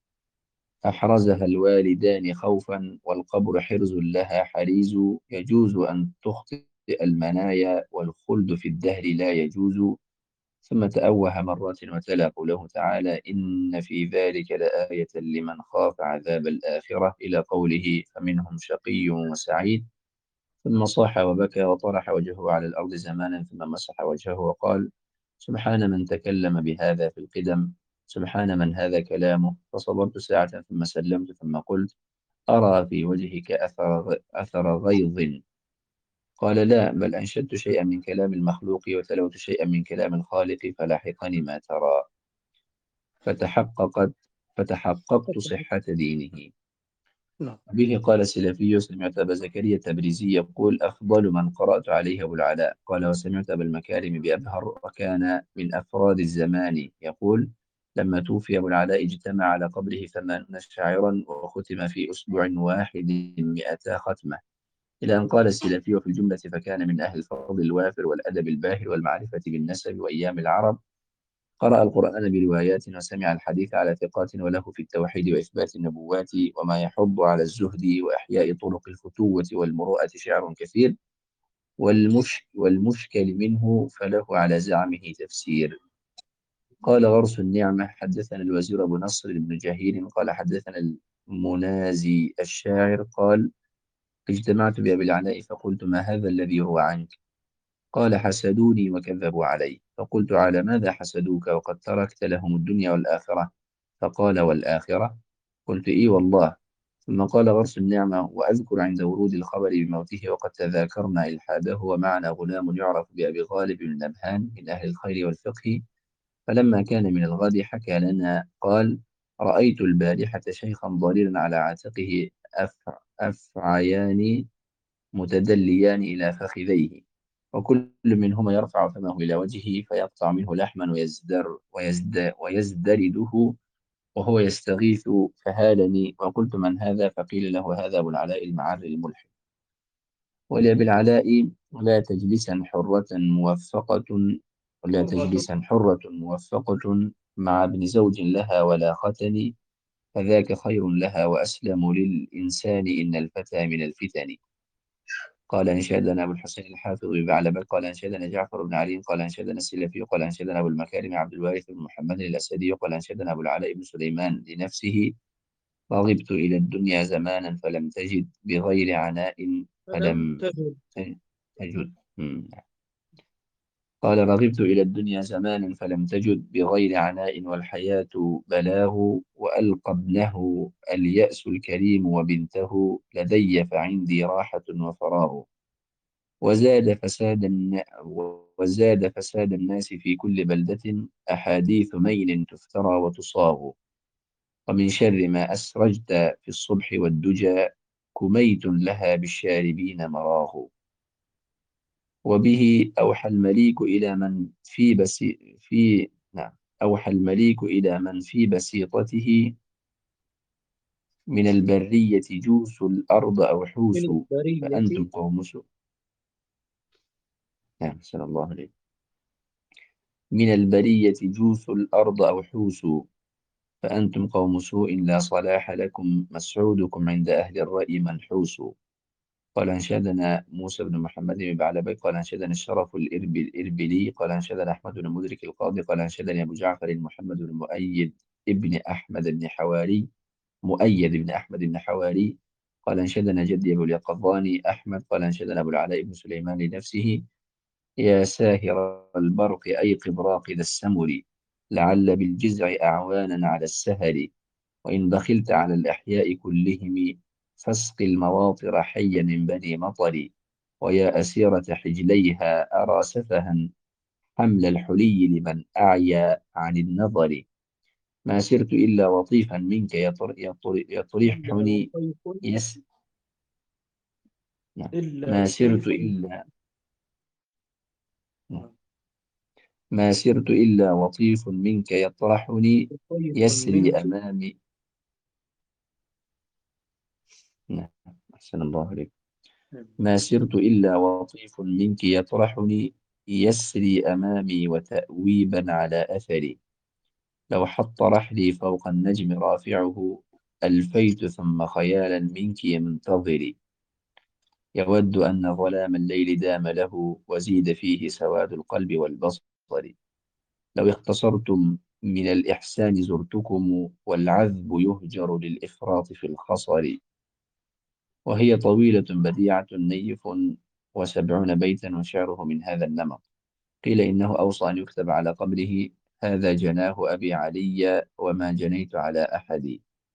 أحرزها الوالدان خوفا، والقبر حرز لها حريز. يجوز أن تخطئ المنايا، والخلد في الدهر لا يجوز. ثم تأوه مرات وتلا قوله تعالى: إن في ذلك لآية لمن خاف عذاب الآخرة، إلى قوله: فمنهم شقي وسعيد. ثم صاح وبكى وطرح وجهه على الأرض زمانا، ثم مسح وجهه وقال: سبحان من تكلم بهذا في القدم، سبحان من هذا كلامه. فصبرت ساعة ثم سلمت، ثم قلت: أرى في وجهك أثر, أثر غيظ. قال: لا، بل أنشدت شيئا من كلام المخلوق وتلوت شيئا من كلام الخالق، فلاحقني ما ترى. فتحققت فتحققت صحة دينه. نعم. به قال السلفي: سمعت أبا زكريا التبريزي يقول: أفضل من قرأت عليه أبو العلاء. قال وسمعت أبا المكارم بأبهر، وكان من أفراد الزمان، يقول: لما توفي أبو العلاء اجتمع على قبره ثمانون شاعرا، وختم في أسبوع واحد مئتا ختمة. إلى أن قال السلفي: وفي الجملة فكان من أهل الفضل الوافر والأدب الباهر والمعرفة بالنسب وأيام العرب. قرأ القرآن بروايات، وسمع الحديث على ثقات، وله في التوحيد وإثبات النبوات وما يحض على الزهد وإحياء طرق الفتوة والمروءة شعر كثير، والمش والمشكل منه فله على زعمه تفسير. قال غرس النعمة: حدثنا الوزير أبو نصر بن جهير قال حدثنا المنازي الشاعر قال: اجتمعت بأبي العلاء فقلت: ما هذا الذي يروى عنك؟ قال: حسدوني وكذبوا علي. فقلت: على ماذا حسدوك وقد تركت لهم الدنيا والآخرة؟ فقال: والآخرة؟ قلت: إي والله. ثم قال غرس النعمة: وأذكر عند ورود الخبر بموته وقد تذاكرنا إلحاده، ومعنا غلام يعرف بأبي غالب بن نبهان من أهل الخير والفقه. فلما كان من الغد حكى لنا قال: رأيت البارحة شيخا ضريرا على عاتقه أفع أفعيان متدليان إلى فخذيه، وكل منهما يرفع فمه إلى وجهه فيقطع منه لحما ويزدر ويزد ويزدرده وهو يستغيث. فهالني وقلت: من هذا؟ فقيل له: هذا أبو العلاء المعري الملحد. ولأبي العلاء: لا تجلسا حرة موفقة ولا حرة. تجلسا حرة موفقة مع ابن زوج لها ولا ختن، فذاك خير لها وأسلم للإنسان، إن الفتى من الفتن. قال أنشدنا أبو الحسين الحافظ ببعلبك قال أنشدنا جعفر بن علي قال أنشدنا السلفي قال أنشدنا أبو المكارم عبد الوارث بن محمد الأسدي قال أنشدنا أبو العلاء بن سليمان لنفسه: رغبت إلى الدنيا زمانا فلم تجد، بغير عناء فلم فلم تجد. تجد. مم. قال: رغبت إلى الدنيا زمانا فلم تجد، بغير عناء والحياة بلاه، وألقى ابنه اليأس الكريم وبنته، لدي فعندي راحة وفراغ. وزاد فساد الن... وزاد فساد الناس في كل بلدة، أحاديث ميل تفترى وتصاغ. ومن شر ما أسرجت في الصبح والدجى، كميت لها بالشاربين مراه. وبه أوحى المليك إلى من في بس في نعم أوحى المليك إلى من في بسيطته من البرية جوسوا الأرض أو من حوسوا البرية. فأنتم قوم سوء. نعم سلام الله عليه. من البرية جوسوا الأرض أو حوسوا فأنتم قوم سوء لا صلاح لكم مسعودكم عند أهل الرأي منحوس. قال أنشدنا موسى بن محمد بن بعلبك قال أنشدنا الشرف الإرب الإربلي قال أنشدنا أحمد بن مدرك القاضي قال أنشدني أبو جعفر محمد بن مؤيد ابن أحمد بن حواري مؤيد بن أحمد بن حواري قال أنشدنا جدي أبو اليقظاني أحمد قال أنشدنا أبو العلاء بن سليمان لنفسه يا ساهر البرق أيقظ راقد السمر لعل بالجزع أعوانا على السهر وإن بخلت على الأحياء كلهم فاسق المواطر حيا من بني مطر ويا أسيرة حجليها أرى سفها حمل الحلي لمن أعيا عن النظر ما سرت إلا وطيفا منك يطر يطر إلا يطرحني وطيف. يس نعم. إلا ما سرت وطيف. إلا نعم. ما سرت إلا وطيف منك يطرحني وطيف يسري منك. أمامي. نعم أحسن الله عليك. ما سرت إلا وطيف منك يطرحني يسري أمامي وتأويبا على أثري لو حط رحلي فوق النجم رافعه ألفيت ثم خيالا منك منتظري يود أن ظلام الليل دام له وزيد فيه سواد القلب والبصر لو اختصرتم من الإحسان زرتكم والعذب يهجر للإفراط في الخصر وهي طويلة بديعة نيف وسبعون بيتا وشعره من هذا النمط قيل إنه أوصى أن يكتب على قبره هذا جناه أبي علي وما جنيت على أحد.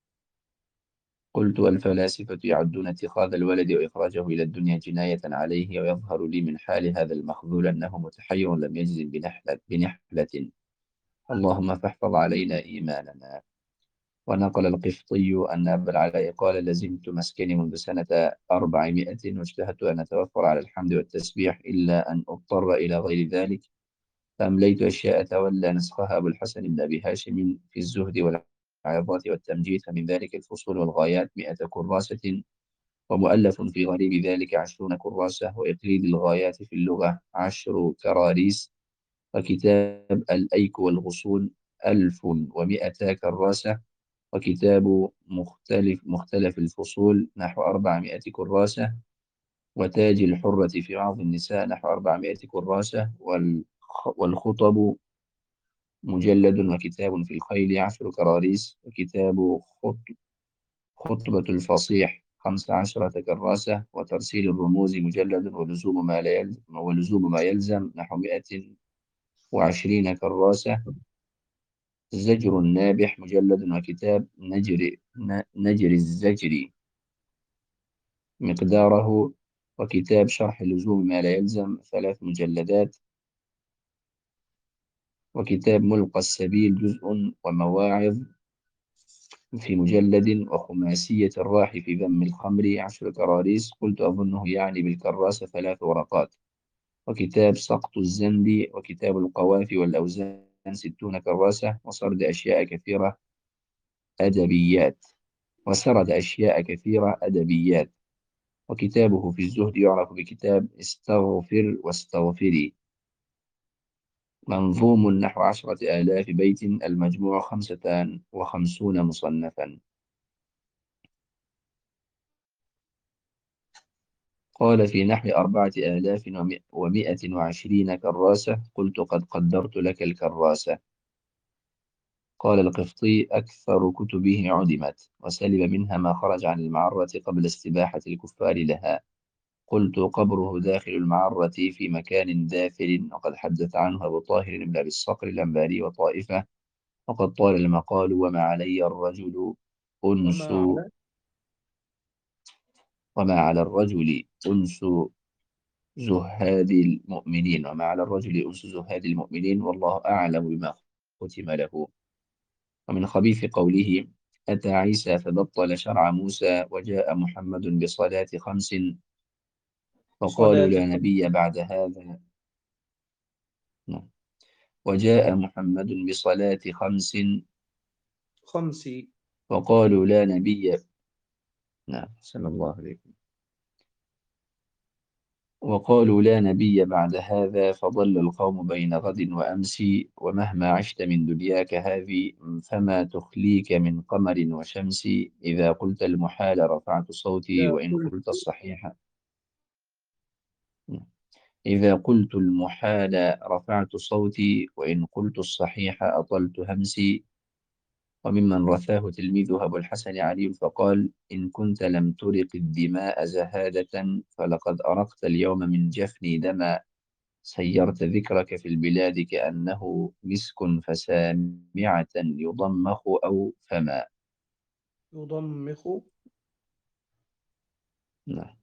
قلت والفلاسفة يعدون اتخاذ الولد وإخراجه إلى الدنيا جناية عليه ويظهر لي من حال هذا المخذول أنه متحير لم يجزم بنحلة, بنحلة. اللهم فاحفظ علينا إيماننا. ونقل القفطي أن أبا العلاء قال لزمت مسكني منذ سنة أربعمائة واجتهدت أن أتوفر على الحمد والتسبيح إلا أن أضطر إلى غير ذلك فأمليت أشياء تولى نسخها أبو الحسن بن أبي هاشم في الزهد والعظات والتمجيد فمن ذلك الفصول والغايات مئة كراسة ومؤلف في غريب ذلك عشرون كراسة وإقليد الغايات في اللغة عشر كراريس وكتاب الأيك والغصون ألف ومئتا كراسة وكتاب مختلف مختلف الفصول نحو أربعمائة كراسة وتاج الحرة في بعض النساء نحو أربعمائة كراسة والخطب مجلد وكتاب في الخيل عشر كراريس وكتاب خط خطبة الفصيح خمس عشرة كراسة وترسيل الرموز مجلد ولزوم ما لا يلزم ولزوم ما يلزم نحو مائة وعشرين كراسة زجر النابح مجلد وكتاب نجر نجر الزجر مقداره وكتاب شرح لزوم ما لا يلزم ثلاث مجلدات وكتاب ملقى السبيل جزء ومواعظ في مجلد وخماسية الراح في ذم الخمر عشر كراريس قلت أظنه يعني بالكراسة ثلاث ورقات وكتاب سقط الزند وكتاب القوافي والأوزان ستون كراسة وسرد أشياء كثيرة أدبيات وسرد أشياء كثيرة أدبيات وكتابه في الزهد يعرف بكتاب استغفر واستغفري منظوم نحو عشرة آلاف بيت المجموع خمسة وخمسون مصنفا. قال في نحو أربعة آلاف ومائة وعشرين كراسة قلت قد قدرت لك الكراسة. قال القفطي أكثر كتبه عدمت وسلب منها ما خرج عن المعرة قبل استباحة الكفار لها. قلت قبره داخل المعرة في مكان دافل وقد حدث عنه أبو طاهر بن أبي الصقر الأنباري وطائفة وقد طال المقال وما علي الرجل أنس وما على. وما على الرجل أنس زهاد المؤمنين وما على الرجل أنس زهاد المؤمنين والله أعلم بما ختم له. ومن خبيث قوله أتى عيسى فبطل شرع موسى وجاء محمد بصلاة خمس وقالوا لا صلاتكم. نبي بعد هذا. نعم. وجاء محمد بصلاة خمس. خمسي. وقالوا لا نبي. نعم صلى الله عليه وسلم. وقالوا لا نبي بعد هذا، فضل القوم بين غد وأمس، ومهما عشت من دنياك هذه، فما تخليك من قمر وشمس. إذا قلت المحال رفعت صوتي، إذا وإن قلت قلت الصحيح. إذا قلت المحال رفعت صوتي، وإن قلت الصحيح أطلت همسي. وممن رثاه تلميذه أبو الحسن علي فقال: إن كنت لم ترق الدماء زهادة، فلقد أرقت اليوم من جفني دما. سيرت ذكرك في البلاد كأنه مسك، فسامعة يضمخ أو فما. يضمخ. نعم.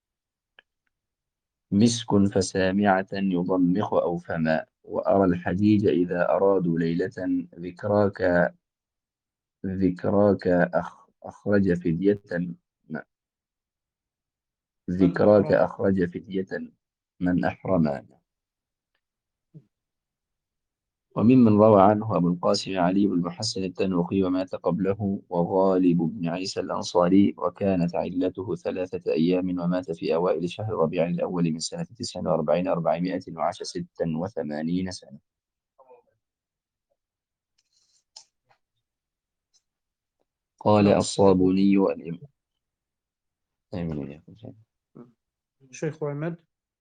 مسك فسامعة يضمخ أو فما. وأرى الحجيج إذا أرادوا ليلة، ذكراك ذكراك أخ أخرج فدية. نعم. من ذكراك أحرم. أخرج فدية من أحرم. وممن روى عنه أبو القاسم علي بن المحسن التنوخي ومات قبله، وغالب بن عيسى الأنصاري، وكانت علته ثلاثة أيام، ومات في أوائل شهر ربيع الأول من سنة تسع وأربعين أربعمائة، وعاش ستا وثمانين سنة. قال نعم. الصابوني الإمام. آمين وإياكم. شيخ عماد.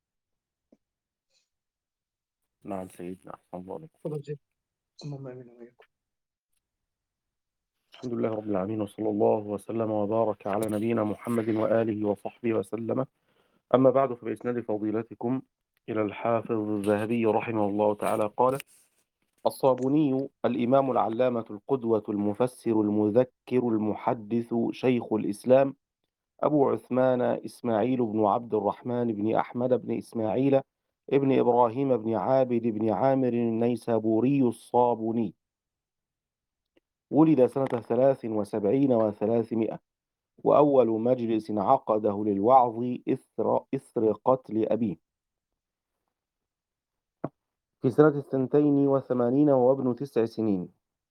نعم سيدنا، أحسن الله عليك. تفضل زين. اللهم آمين وإياكم. الحمد لله رب العالمين، وصلى الله وسلم وبارك على نبينا محمد وآله وصحبه وسلم. أما بعد، فبإسناد فضيلتكم إلى الحافظ الذهبي رحمه الله تعالى قال: الصابوني الإمام العلامة القدوة المفسر المذكر المحدث شيخ الإسلام أبو عثمان إسماعيل بن عبد الرحمن بن أحمد بن إسماعيل ابن إبراهيم بن عابد بن عامر النيسابوري الصابوني، ولد سنة ثلاث وسبعين وثلاثمائة، وأول مجلس عقده للوعظ إثر, إثر قتل أبيه في سنة اثنتين وثمانين وهو ابن تسع سنين.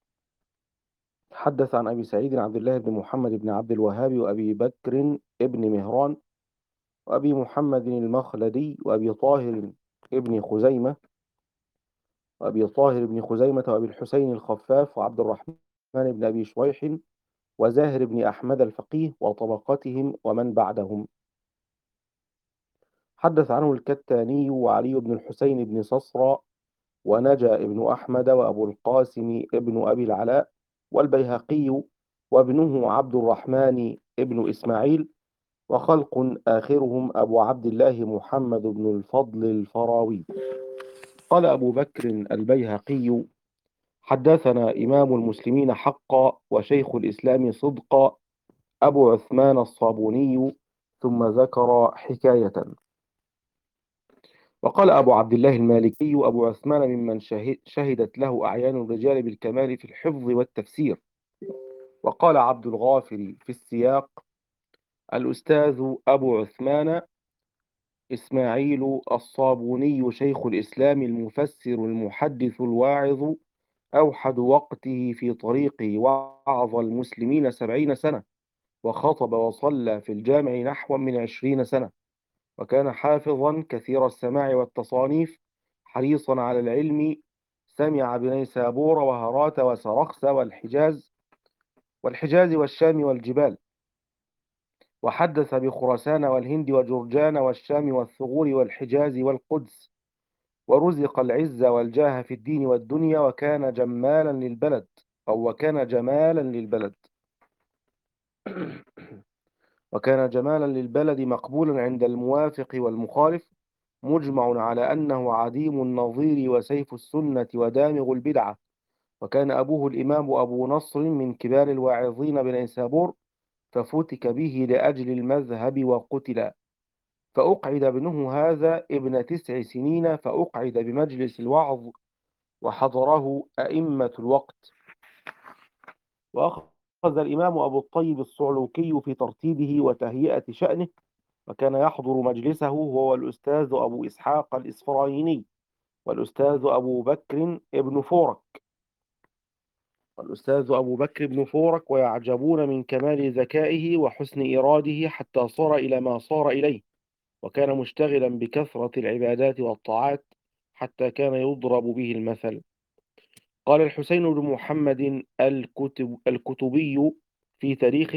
حدث عن أبي سعيد عبد الله بن محمد بن عبد الوهاب، وأبي بكر ابن مهران، وأبي محمد المخلدي، وأبي طاهر ابن خزيمة وأبي طاهر بن خزيمة وأبي الحسين الخفاف، وعبد الرحمن بن أبي شويح، وزاهر بن أحمد الفقيه، وطبقتهم ومن بعدهم. حدث عنه الكتاني، وعلي بن الحسين بن صصرى، ونجا ابن أحمد، وأبو القاسم ابن أبي العلاء، والبيهقي، وابنه عبد الرحمن ابن إسماعيل، وخلق آخرهم أبو عبد الله محمد بن الفضل الفراوي. قال أبو بكر البيهقي: حدثنا إمام المسلمين حقا وشيخ الإسلام صدقا أبو عثمان الصابوني، ثم ذكر حكاية. وقال أبو عبد الله المالكي: أبو عثمان ممن شهدت له أعيان الرجال بالكمال في الحفظ والتفسير. وقال عبد الغافر في السياق: الأستاذ أبو عثمان إسماعيل الصابوني شيخ الإسلام المفسر المحدث الواعظ، أوحد وقته في طريقه، وعظ المسلمين سبعين سنة، وخطب وصلى في الجامع نحو من عشرين سنة، وكان حافظا كثير السماع والتصانيف، حريصا على العلم، سمع بنيسابور وهرات وسرخس والحجاز والحجاز والشام والجبال، وحدث بخراسان والهند وجرجان والشام والثغور والحجاز والقدس، ورزق العز والجاه في الدين والدنيا، وكان جمالا للبلد أو وكان جمالا للبلد وكان جمالا للبلد مقبولا عند الموافق والمخالف، مجمع على أنه عديم النظير وسيف السنة ودامغ البدعة. وكان أبوه الإمام أبو نصر من كبار الواعظين بنيسابور، ففتك به لأجل المذهب وقتل، فأقعد ابنه هذا ابن تسع سنين، فأقعد بمجلس الوعظ، وحضره أئمة الوقت. وأخذ الإمام أبو الطيب الصعلوكي في ترتيبه وتهيئة شأنه، وكان يحضر مجلسه هو والأستاذ أبو إسحاق الإسفرايني والأستاذ أبو بكر ابن فورك والأستاذ أبو بكر بن فورك ويعجبون من كمال ذكائه وحسن إراده حتى صار إلى ما صار إليه، وكان مشتغلا بكثرة العبادات والطاعات حتى كان يضرب به المثل. قال الحسين بن محمد الكتب الكتبي في تاريخه: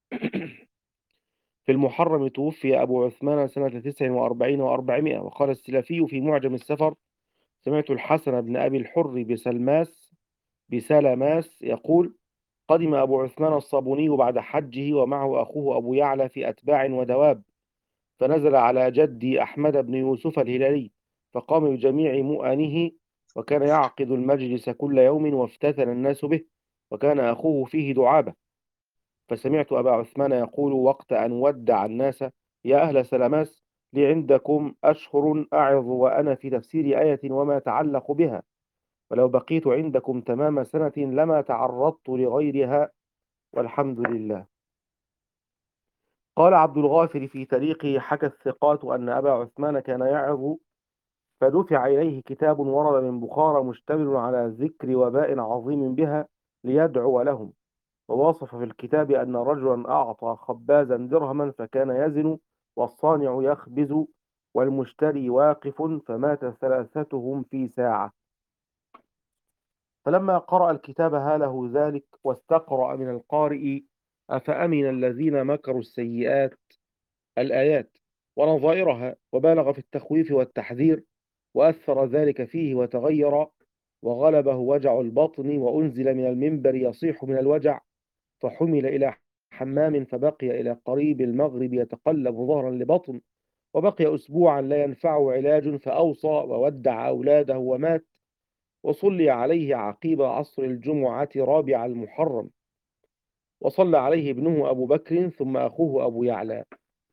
في المحرم توفي أبو عثمان سنة تسع وأربعين وأربعمائة. وقال السلفي في معجم السفر: سمعت الحسن بن أبي الحر بسلماس بسلماس يقول: قدم أبو عثمان الصابوني بعد حجه ومعه أخوه أبو يعلى في أتباع ودواب، فنزل على جدي أحمد بن يوسف الهلالي فقام بجميع مؤنه، وكان يعقد المجلس كل يوم وافتتن الناس به، وكان أخوه فيه دعابة. فسمعت أبا عثمان يقول وقت أن ودع الناس: يا أهل سلماس، لي عندكم أشهر أعظ وأنا في تفسير آية وما تعلق بها، ولو بقيت عندكم تمام سنة لما تعرضت لغيرها، والحمد لله. قال عبد الغافر في تاريخه: حكى الثقات أن أبا عثمان كان يعظ، فدفع إليه كتاب ورد من بخارى مشتمل على ذكر وباء عظيم بها ليدعو لهم، ووصف في الكتاب أن رجلا أعطى خبازا درهما فكان يزن والصانع يخبز والمشتري واقف، فمات ثلاثتهم في ساعة. فلما قرأ الكتاب هاله ذلك واستقرأ من القارئ: أفأمن الذين مكروا السيئات، الآيات ونظائرها، وبالغ في التخويف والتحذير، وأثر ذلك فيه وتغير وغلبه وجع البطن، وأنزل من المنبر يصيح من الوجع، فحمل إلى حمام فبقي إلى قريب المغرب يتقلب ظهرا لبطن، وبقي أسبوعا لا ينفعه علاج، فأوصى وودع أولاده ومات، وصلي عليه عقيب عصر الجمعة رابع المحرم، وصلى عليه ابنه أبو بكر ثم أخوه أبو يعلى.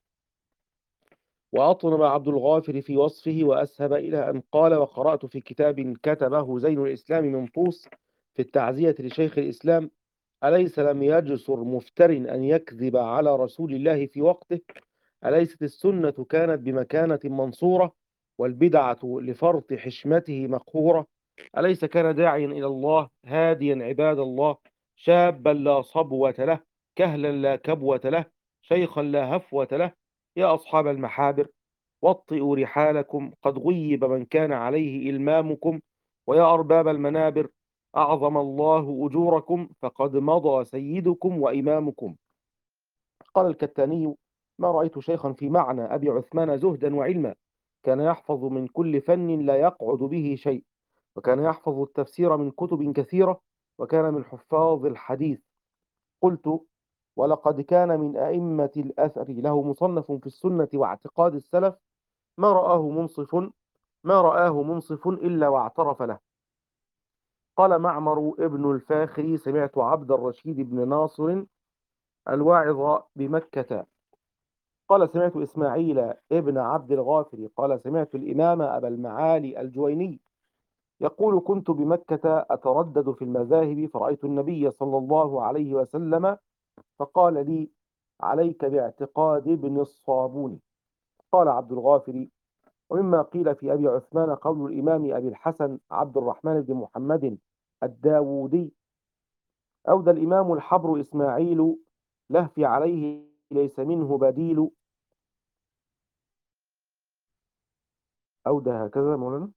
وأطنب عبد الغافر في وصفه وأسهب إلى أن قال: وقرأت في كتاب كتبه زين الإسلام منطوس في التعزية لشيخ الإسلام: أليس لم يجسر مفتر أن يكذب على رسول الله في وقته؟ أليست السنة كانت بمكانة منصورة، والبدعة لفرط حشمته مقهورة؟ أليس كان داعيا إلى الله هاديا عباد الله، شابا لا صبوة له، كهلا لا كبوة له، شيخا لا هفوة له؟ يا أصحاب المحابر، وطئوا رحالكم، قد غيب من كان عليه إلمامكم، ويا أرباب المنابر، أعظم الله أجوركم، فقد مضى سيدكم وإمامكم. قال الكتاني: ما رأيت شيخا في معنى أبي عثمان زهدا وعلما، كان يحفظ من كل فن لا يقعد به شيء، وكان يحفظ التفسير من كتب كثيرة، وكان من حفاظ الحديث. قلت: ولقد كان من أئمة الأثر له مصنف في السنة واعتقاد السلف، ما رآه منصف ما رآه منصف إلا واعترف له. قال معمر ابن الفاخري: سمعت عبد الرشيد بن ناصر الواعظ بمكة قال: سمعت إسماعيل ابن عبد الغافر قال: سمعت الإمام أبا المعالي الجويني يقول: كنت بمكة أتردد في المذاهب، فرأيت النبي صلى الله عليه وسلم فقال لي: عليك باعتقاد ابن الصابون. قال عبد الغافر: ومما قيل في أبي عثمان قول الإمام أبي الحسن عبد الرحمن بن محمد الداودي: أودى الإمام الحبر إسماعيل لهفي عليه ليس منه بديل. أودى هكذا مولانا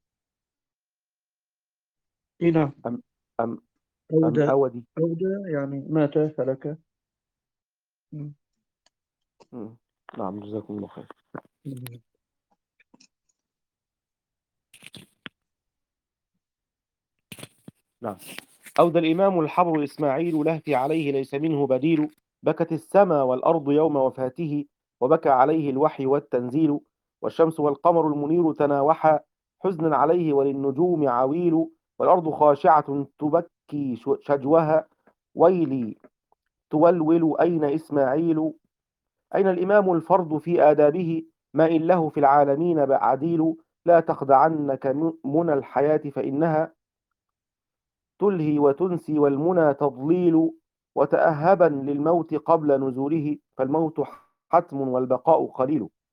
إيه نعم. أم أم أم أودى أودي. أودى يعني مات هلك. م. مم. نعم، جزاكم الله خير. م. نعم. أودى الإمام الحبر إسماعيل لهفي عليه ليس منه بديل، بكت السماء والأرض يوم وفاته، وبكى عليه الوحي والتنزيل، والشمس والقمر المنير تناوحا حزنا عليه وللنجوم عويل، والأرض خاشعة تبكي شجوها، ويلي تولول أين إسماعيل؟ أين الإمام الفرد في آدابه؟ ما إن له في العالمين بعديل، لا تخدعنك منى الحياة فإنها تلهي وتنسي، والمنى تضليل، وتأهبا للموت قبل نزوله، فالموت حتم والبقاء قليل.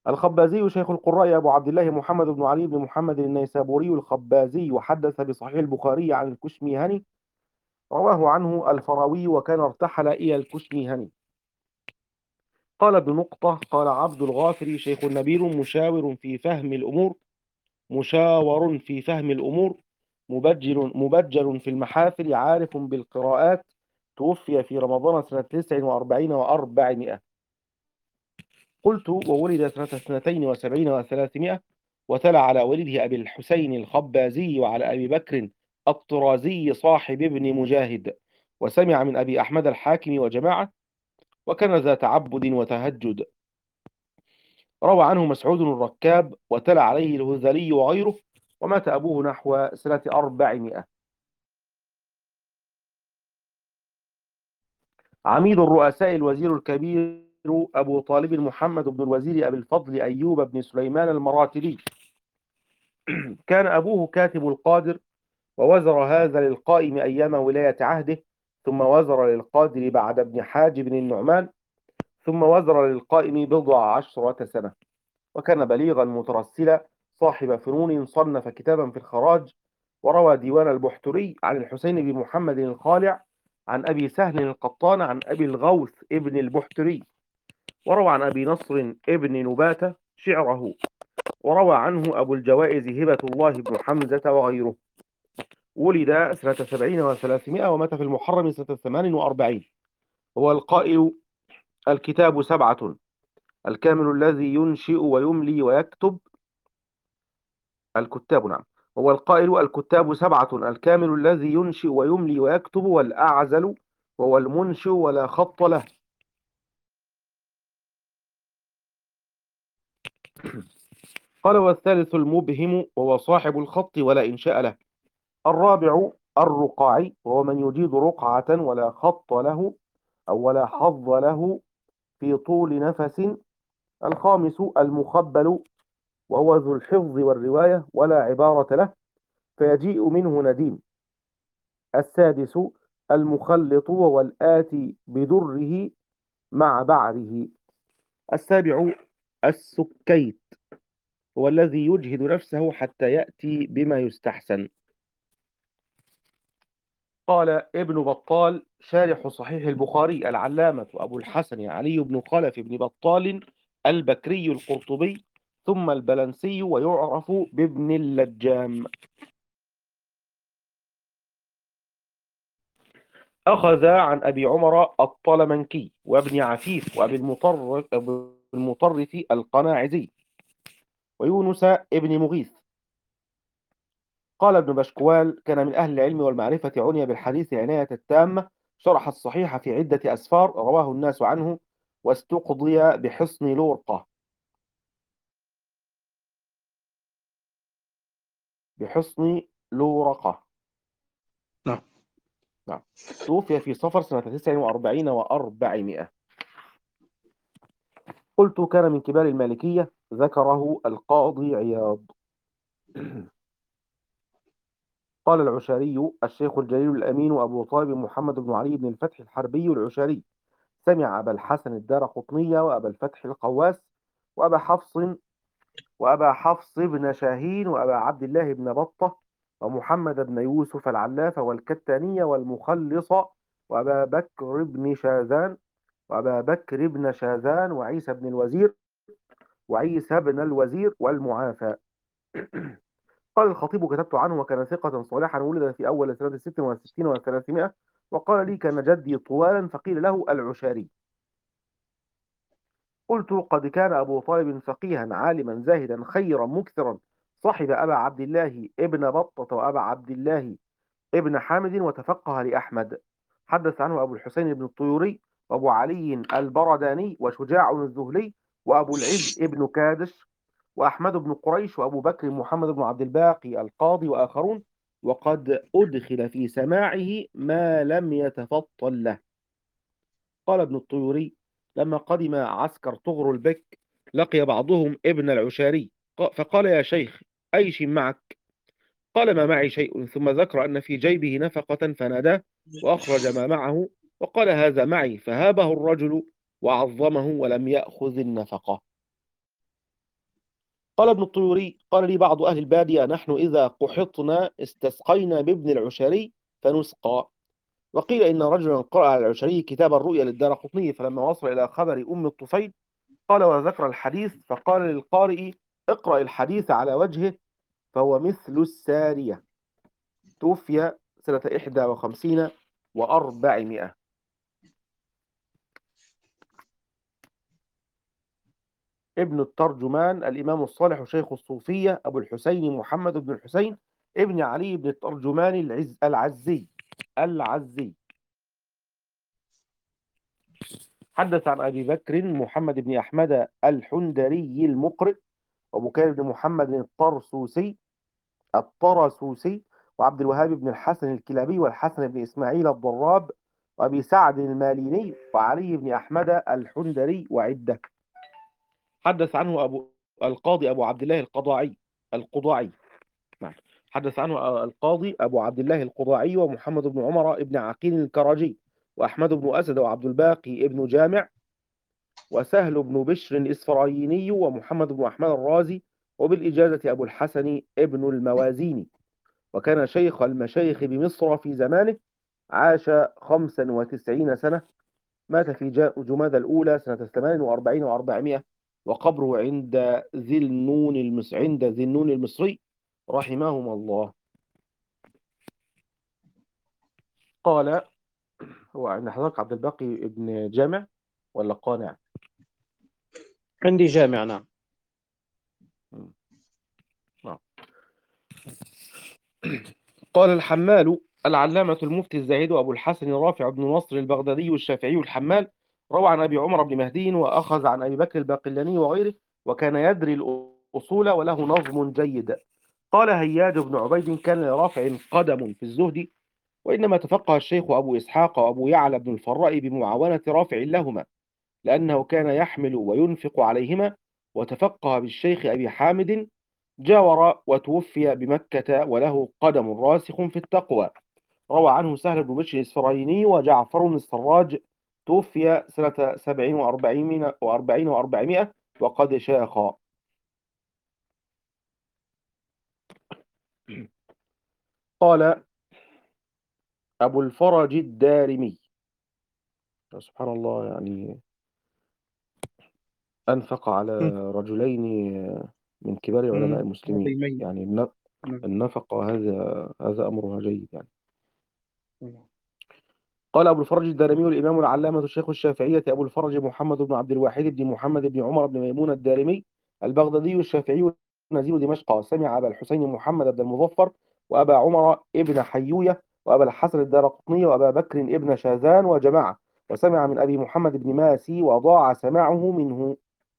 الخبازي شيخ القراء أبو عبد الله محمد بن علي بن محمد النيسابوري الخبازي، وحدث بصحيح البخاري عن الكشميهني، رواه عنه الفراوي وكان ارتحل إلى الكشميهني. قال ابن نقطة قال عبد الغافر شيخ نبيل مشاور في فهم الأمور مشاور في فهم الأمور مبجل مبجل في المحافل عارف بالقراءات، توفي في رمضان سنة تسع وأربعين وأربعمائة. قلت وولد سنة اثنتين وسبعين وثلاثمائة، وتلا على ولده أبي الحسين الخبازي وعلى أبي بكر الطرازي صاحب ابن مجاهد، وسمع من أبي أحمد الحاكم وجماعة، وكان ذا تعبد وتهجد. روى عنه مسعود الركاب، وتلا عليه الهذلي وغيره، ومات أبوه نحو سنة أربعمائة. عميد الرؤساء الوزير الكبير أبو طالب محمد بن الوزير أبي الفضل أيوب بن سليمان المراتلي، كان أبوه كاتب القادر، ووزر هذا للقائم أيام ولاية عهده، ثم وزر للقادر بعد ابن حاج بن النعمان، ثم وزر للقائم بضع عشرة سنة، وكان بليغا مترسلا صاحب فنون، صنف كتابا في الخراج، وروى ديوان البحتري عن الحسين بن محمد الخالع عن أبي سهل القطان عن أبي الغوث ابن البحتري، وروى عن أبي نصر ابن نباتة شعره، وروى عنه أبو الجوائز هبة الله بن حمزة وغيره. ولد سنة سبعين وثلاثمائة، ومات في المحرم سنة ثمان وأربعين. هو القائل: الكتاب سبعة، الكامل الذي ينشئ ويملي ويكتب. الكتاب نعم هو القائل: الكتاب سبعة، الكامل الذي ينشئ ويملي ويكتب، والأعزل وهو المنشئ ولا خط له. قال: والثالث المبهم، وهو صاحب الخط ولا إنشاء له. الرابع الرقاعي، وهو من يجيد رقعة ولا خط له أو ولا حظ له في طول نفس. الخامس المخبل، وهو ذو الحفظ والرواية ولا عبارة له فيجيء منه نديم. السادس المخلط، وهو الآتي بدره مع بعره. السابع السكيت، هو الذي يجهد نفسه حتى يأتي بما يستحسن. قال ابن بطال شارح صحيح البخاري العلامة أبو الحسن علي بن خلف بن بطال البكري القرطبي، ثم البلنسي، ويعرف بابن اللجام. أخذ عن أبي عمر الطلمنكي وابن عفيف وأبي المطرف, المطرف القناعزي ويونس ابن مغيث. قال ابن بشكوال: كان من أهل العلم والمعرفة، عني بالحديث عناية التامة، شرح الصحيح في عدة أسفار رواه الناس عنه، واستقضي بحصن لورقة بحصن لورقة نعم. نعم. توفي في صفر سنة تسع وأربعين وأربعمائة. قلت: كان من كبار المالكية، ذكره القاضي عياض. قال العشاري الشيخ الجليل الأمين أبو طالب محمد بن علي بن الفتح الحربي العشاري، سمع أبا الحسن الدارقطني وأبا الفتح القواس وأبا حفص وأبا حفص بن شاهين وأبا عبد الله بن بطة ومحمد بن يوسف العلاف والكتانية والمخلص وأبا بكر بن شاذان وأبا بكر بن شاذان وعيسى بن الوزير وعيسى بن الوزير والمعافى. قال الخطيب: كتبت عنه وكان ثقة صالحا، ولد في أول سنة ست وستين وثلاثمائة. وقال لي: كان جدي طوالا، فقيل له العشاري. قلت: قد كان أبو طالب فقيها عالما زاهدا خيرا مكثرا، صاحب أبا عبد الله ابن بطة وأبا عبد الله ابن حامد، وتفقه لأحمد. حدث عنه أبو الحسين بن الطيوري وأبو علي البرداني وشجاع الذهلي وأبو العز ابن كادش وأحمد بن قريش وأبو بكر محمد بن عبد الباقي القاضي وآخرون، وقد أدخل في سماعه ما لم يتفطن له. قال ابن الطيوري: لما قدم عسكر طغر البك، لقي بعضهم ابن العشاري، فقال: يا شيخ، أي شيء معك؟ قال: ما معي شيء. ثم ذكر أن في جيبه نفقة، فناداه وأخرج ما معه وقال: هذا معي. فهابه الرجل وعظمه ولم يأخذ النفقة. قال ابن الطيوري: قال لي بعض أهل البادية: نحن إذا قحطنا استسقينا بابن العشري فنسقى. وقيل إن رجلا قرأ على العشري كتاب الرؤيا للدارقطني، فلما وصل إلى خبر أم الطفيل قال وذكر الحديث، فقال للقارئ: اقرأ الحديث على وجهه فهو مثل السارية. توفي سنة إحدى وخمسين وأربعمائة. ابن الترجمان الإمام الصالح شيخ الصوفية أبو الحسين محمد بن الحسين ابن علي بن الترجمان العز العزي العزي حدث عن أبي بكر محمد بن أحمد الحندري المقرئ، وبكير بن محمد الطرسوسي الطرسوسي وعبد الوهاب بن الحسن الكلابي والحسن بن إسماعيل الضراب وأبي سعد الماليني وعلي بن أحمد الحندري وعدة. حدث عنه أبو القاضي أبو عبد الله القضاعي القضاعي نعم. حدث عنه القاضي أبو عبد الله القضاعي ومحمد بن عمر بن عقيل الكراجي وأحمد بن أسد وعبد الباقي بن جامع وسهل بن بشر الإسفرايني ومحمد بن أحمد الرازي، وبالإجازة أبو الحسن ابن الموازيني، وكان شيخ المشايخ بمصر في زمانه، عاش خمسا وتسعين سنة، مات في جمادى الأولى سنة ثمان وأربعين وأربعمائة، وقبره عند ذي النون المص... عند ذي النون المصري رحمهما الله. قال هو عند حضرتك عبد الباقي ابن جامع ولا قانع؟ عندي جامع. نعم. نعم. قال الحمال العلامة المفتي الزاهد أبو الحسن رافع بن نصر البغدادي الشافعي الحمال، روى عن أبي عمر بن مهدي وأخذ عن أبي بكر الباقلاني وغيره، وكان يدري الأصول وله نظم جيد. قال هياج بن عبيد: كان لرافع قدم في الزهد، وإنما تفقه الشيخ أبو إسحاق وأبو يعلى بن الفراء بمعاونة رافع لهما، لأنه كان يحمل وينفق عليهما، وتفقه بالشيخ أبي حامد، جاور وتوفي بمكة وله قدم راسخ في التقوى. روى عنه سهل بن بشر الإسفرايني وجعفر السراج، توفي سنة سبعين وأربعين وأربعين وأربعمائة وقد شاخ. قال أبو الفرج الدارمي: سبحان الله، يعني أنفق على رجلين من كبار علماء المسلمين، يعني النفقة هذا هذا أمرها جيد يعني. قال أبو الفرج الدارمي الإمام العلامة الشيخ الشافعية أبو الفرج محمد بن عبد الواحد بن محمد بن عمر بن ميمون الدارمي البغدادي الشافعي نزيل دمشق، سمع أبا الحسين محمد بن المظفر وأبا عمر ابن حيوية وأبا الحسن الدارقطني وأبا بكر ابن شاذان وجماعة، وسمع من أبي محمد بن ماسي وضاع سماعه منه.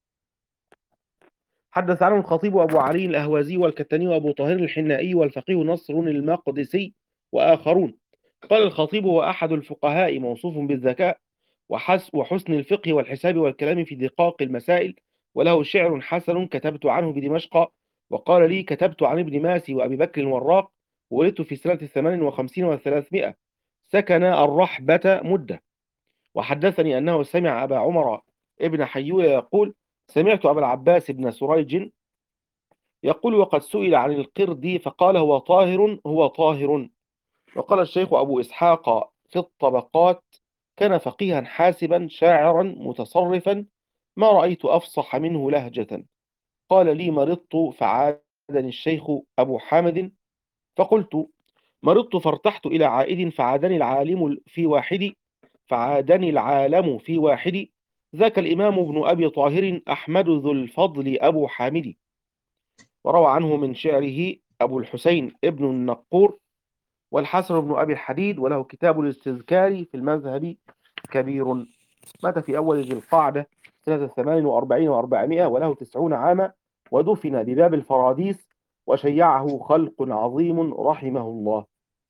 حدث عنه الخطيب أبو علي الأهوازي والكتاني وأبو طاهر الحنائي والفقيه نصر المقدسي وآخرون. قال الخطيب: هو أحد الفقهاء موصوف بالذكاء وحسن الفقه والحساب والكلام في دقاق المسائل، وله شعر حسن كتبت عنه بدمشق. وقال لي: كتبت عن ابن ماسي وأبي بكر الوراق، ولدت في سنة ثمان وخمسين وثلاثمائة، سكن الرحبة مدة. وحدثني أنه سمع أبا عمر ابن حيوية يقول: سمعت أبا العباس بن سريج يقول: وقد سئل عن القرد فقال: هو طاهر هو طاهر. وقال الشيخ أبو إسحاق في الطبقات: كان فقيها حاسبا شاعرا متصرفا، ما رأيت أفصح منه لهجة. قال لي: مرضت فعادني الشيخ أبو حامد، فقلت: مرضت فارتحت إلى عائد فعادني العالم في واحد فعادني العالم في واحد، ذاك الإمام ابن أبي طاهر أحمد ذو الفضل أبو حامد. وروى عنه من شعره أبو الحسين ابن النقور والحسن بن أبي الحديد، وله كتاب الاستذكار في المذهب كبير. مات في أول ذي القعدة سنة ثمان وأربعين وأربعمائة وله تسعون عاما، ودفن بباب الفراديس، وشيعه خلق عظيم رحمه الله.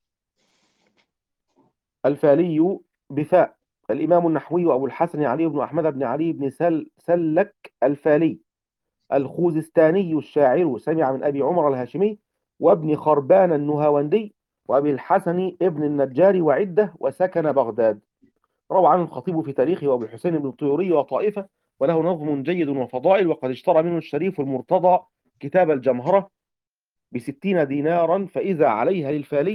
الفالي بفاء الإمام النحوي أبو الحسن علي بن أحمد بن علي بن سل سلك الفالي الخوزستاني الشاعر، سمع من أبي عمر الهاشمي وابن خربان النهاوندي وأبي الحسن ابن النجار وعدة، وسكن بغداد. روى عنه الخطيب في تاريخه وأبو الحسين بن الطيوري وطائفة، وله نظم جيد وفضائل، وقد اشترى منه الشريف المرتضى كتاب الجمهرة بستين دينارا، فإذا عليها للفالي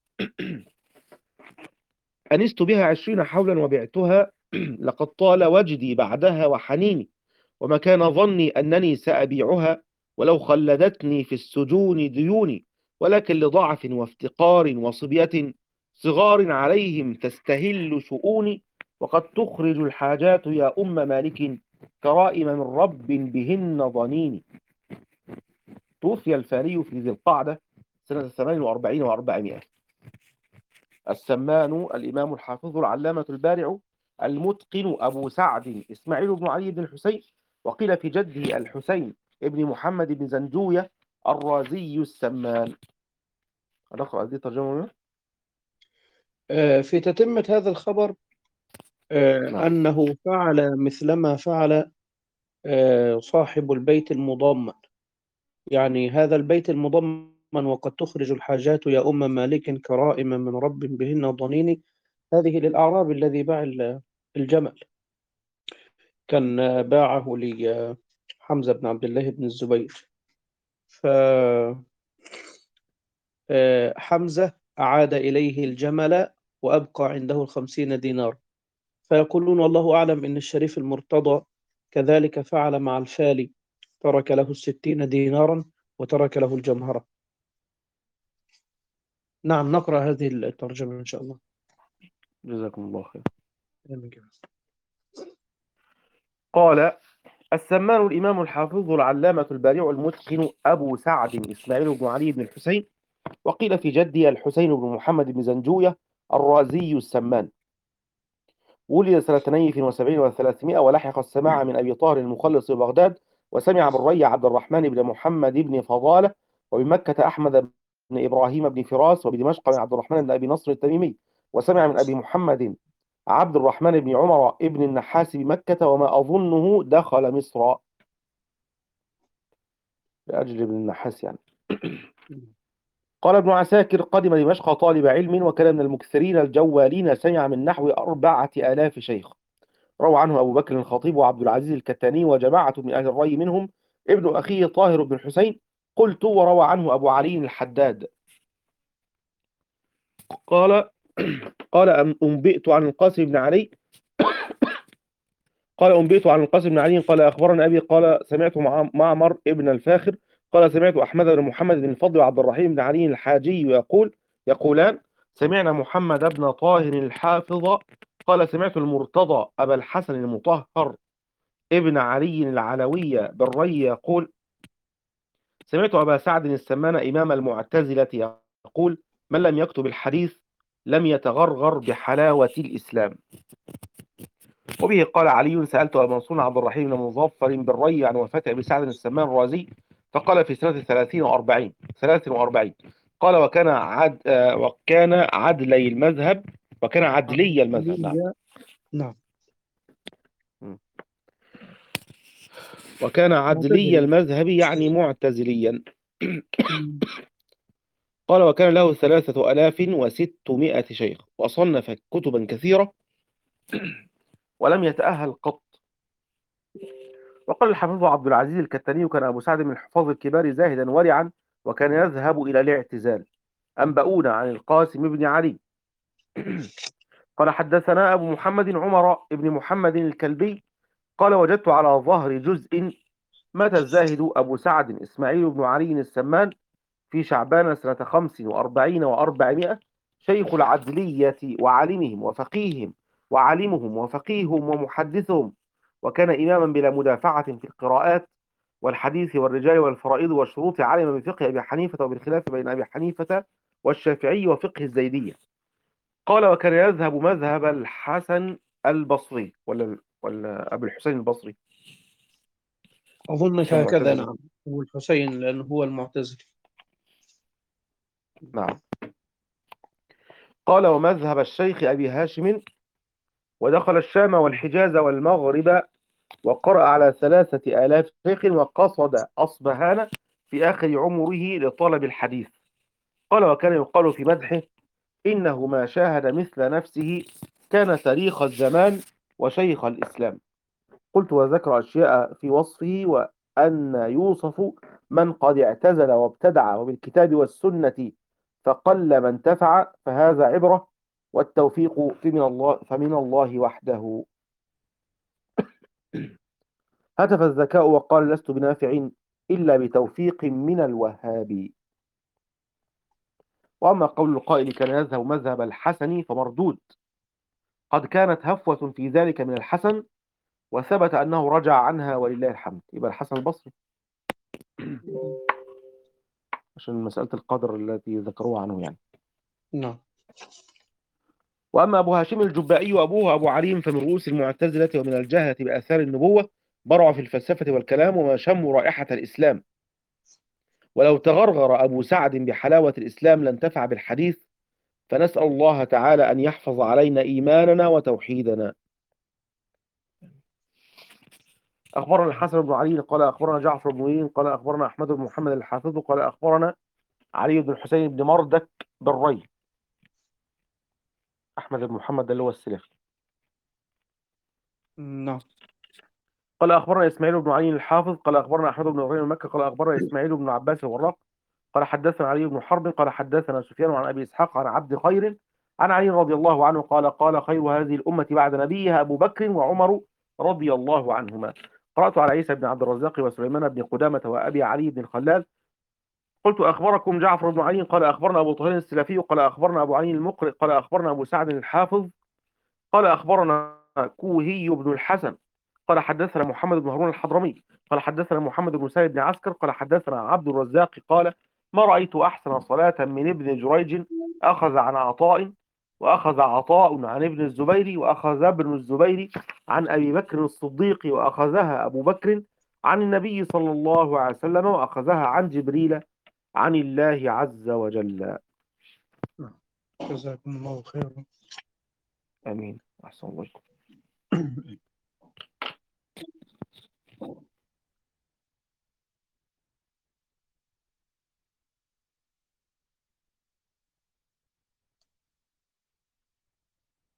أنست بها عشرين حولا وبعتها لقد طال وجدي بعدها وحنيني، وما كان ظني أنني سأبيعها ولو خلدتني في السجون ديوني، ولكن لضعف وافتقار وصبية صغار عليهم تستهل شؤوني، وقد تخرج الحاجات يا أم مالك كرائم من رب بهن ضنيني. توفي الفاري في ذي القعدة سنة ثمان وأربعين وأربعمائة. السمان الإمام الحافظ العلامة البارع المتقن أبو سعد إسماعيل بن علي بن الحسين، وقيل في جده الحسين ابن محمد بن زنجوية الرازي السمان. نقرأ هذه الترجمة. آه، في تتمة هذا الخبر آه، نعم. أنه فعل مثلما فعل آه، صاحب البيت المضمن، يعني هذا البيت المضمن وقد تخرج الحاجات يا أم مالك كرائم من رب بهن ضنين، هذه للأعرابي الذي باع ال- الجمل، كان آه، باعه لحمزة بن عبد الله بن الزبير، فحمزة أعاد إليه الجمل وأبقى عنده الخمسين دينار، فيقولون والله أعلم إن الشريف المرتضى كذلك فعل مع الفالي، ترك له الستين دينارا وترك له الجمهرة. نعم، نقرأ هذه الترجمة إن شاء الله. جزاكم الله خير. آمين كده. قال السمان الإمام الحافظ العلامة البارع المتقن أبو سعد إسماعيل بن علي بن الحسين، وقيل في جدي الحسين بن محمد بن زنجوية الرازي السمان، ولد سنة اثنين وسبعين وثلاثمائة، ولحق السماع من أبي طاهر المخلص ببغداد، وسمع بالري عبد الرحمن بن محمد بن فضالة، وبمكة أحمد بن إبراهيم بن فراس، وبدمشق من عبد الرحمن بن أبي نصر التميمي، وسمع من أبي محمد عبد الرحمن بن عمر بن النحاس بمكة، وما أظنه دخل مصر، لأجل ابن النحاس يعني. قال ابن عساكر قدم دمشق طالب علم، وكان من المكثرين الجوالين، سمع من نحو أربعة آلاف شيخ، روى عنه أبو بكر الخطيب وعبد العزيز الكتاني وجماعة من أهل الري، منهم ابن أخيه طاهر بن الحسين. قلت وروى عنه أبو علي الحداد. قال قال أم- أنبئت عن القاسم بن علي قال أنبئت عن القاسم بن علي قال أخبرنا أبي قال سمعت مع- معمر ابن الفاخر قال سمعت أحمد بن محمد بن الفضل وعبد الرحيم بن علي الحاجي يقول يقولان سمعنا محمد بن طاهر الحافظ قال سمعت المرتضى أبا الحسن المطهر ابن علي العلوي بالري يقول سمعت أبا سعد السمان إمام المعتزلة يقول من لم يكتب الحديث لم يتغرغر بحلاوة الإسلام. وبه قال علي سألت أبا منصور عبد الرحيم بن مظفر بالري عن وفاة أبي سعد السمان الرازي، فقال في سنة ثلاثين وأربعين ثلاث وأربعين قال وكان عد آه، وكان عدلي المذهب وكان عدلي المذهب نعم نعم. وكان عدلي معتزلي. المذهب يعني معتزليا. مم. قال وكان له ثلاثة آلاف وستمائة شيخ، وصنف كتبا كثيرة ولم يتأهل قط. وقال الحافظ عبد العزيز الكتاني كان أبو سعد من الحفاظ الكبار زاهدا ورعا، وكان يذهب إلى الاعتزال. أنبؤونا عن القاسم بن علي قال حدثنا أبو محمد عمر بن محمد الكلبي قال وجدت على ظهر جزء مات الزاهد أبو سعد إسماعيل بن علي السمان في شعبان سنة خمس وأربعين وأربعمائة، شيخ العدلية وعالمهم وفقيهم وعالمهم وفقيهم ومحدثهم، وكان إماما بلا مدافعة في القراءات والحديث والرجال والفرائض والشروط، علم بفقه أبي حنيفة وبالخلاف بين أبي حنيفة والشافعي وفقه الزيدية. قال وكان يذهب مذهب الحسن البصري ولا ولا أبي الحسين البصري أظن كان هكذا. معتزلي. نعم، هو الحسين لأنه هو المعتزلي. نعم. قال ومذهب الشيخ أبي هاشم، ودخل الشام والحجاز والمغرب، وقرأ على ثلاثة آلاف شيخ، وقصد أصبهان في آخر عمره لطلب الحديث. قال وكان يقال في مدحه إنه ما شاهد مثل نفسه، كان تاريخ الزمان وشيخ الإسلام. قلت وذكر أشياء في وصفه وأن يوصف من قد اعتزل وابتدع وبالكتاب والسنة فقل من انتفع فهذا عبرة، والتوفيق فمن الله فمن الله وحده. هتف الذكاء وقال لست بنافع إلا بتوفيق من الوهاب. وأما قول القائل كان يذهب مذهب الحسن فمردود، قد كانت هفوة في ذلك من الحسن وثبت أنه رجع عنها ولله الحمد. يبقى الحسن البصري عشان مسألة القدر التي ذكروها عنه يعني. نعم. وأما أبو هاشم الجبائي وأبوه أبو علي فمن رؤوس المعتزلة ومن الجهلة بآثار النبوة، برعوا في الفلسفة والكلام وما شموا رائحة الإسلام. ولو تغرغر أبو سعد بحلاوة الإسلام لانتفع بالحديث، فنسأل الله تعالى أن يحفظ علينا إيماننا وتوحيدنا. أخبرنا الحسن بن علي قال أخبرنا جعفر بن وليد قال أخبرنا أحمد بن محمد الحافظ قال أخبرنا علي بن الحسين بن مردك بالري. أحمد بن محمد ده اللي هو السلفي. نعم. قال أخبرنا إسماعيل بن علي الحافظ قال أخبرنا أحمد بن إبراهيم المكي قال أخبرنا إسماعيل بن عباس الوراق قال حدثنا علي بن حرب قال حدثنا سفيان عن أبي إسحاق عن عبد خير عن علي رضي الله عنه قال قال خير هذه الأمة بعد نبيها أبو بكر وعمر رضي الله عنهما. قرأت على عيسى بن عبد الرزاق وسليمان بن قدامة وأبي علي بن الخلال قلت أخبركم جعفر بن علي قال أخبرنا أبو طهير السلفي قال أخبرنا أبو علي المقرئ قال أخبرنا أبو سعد الحافظ قال أخبرنا كوهي بن الحسن قال حدثنا محمد بن هارون الحضرمي قال حدثنا محمد بن سعيد بن عسكر قال حدثنا عبد الرزاق قال ما رأيت أحسن صلاة من ابن جريج أخذ عن عطاء وأخذ عطاء عن ابن الزبير وأخذ ابن الزبير عن أبي بكر الصديق وأخذها أبو بكر عن النبي صلى الله عليه وسلم وأخذها عن جبريل عن الله عز وجل. جزاكم الله خيرا. آمين. أحسن الله.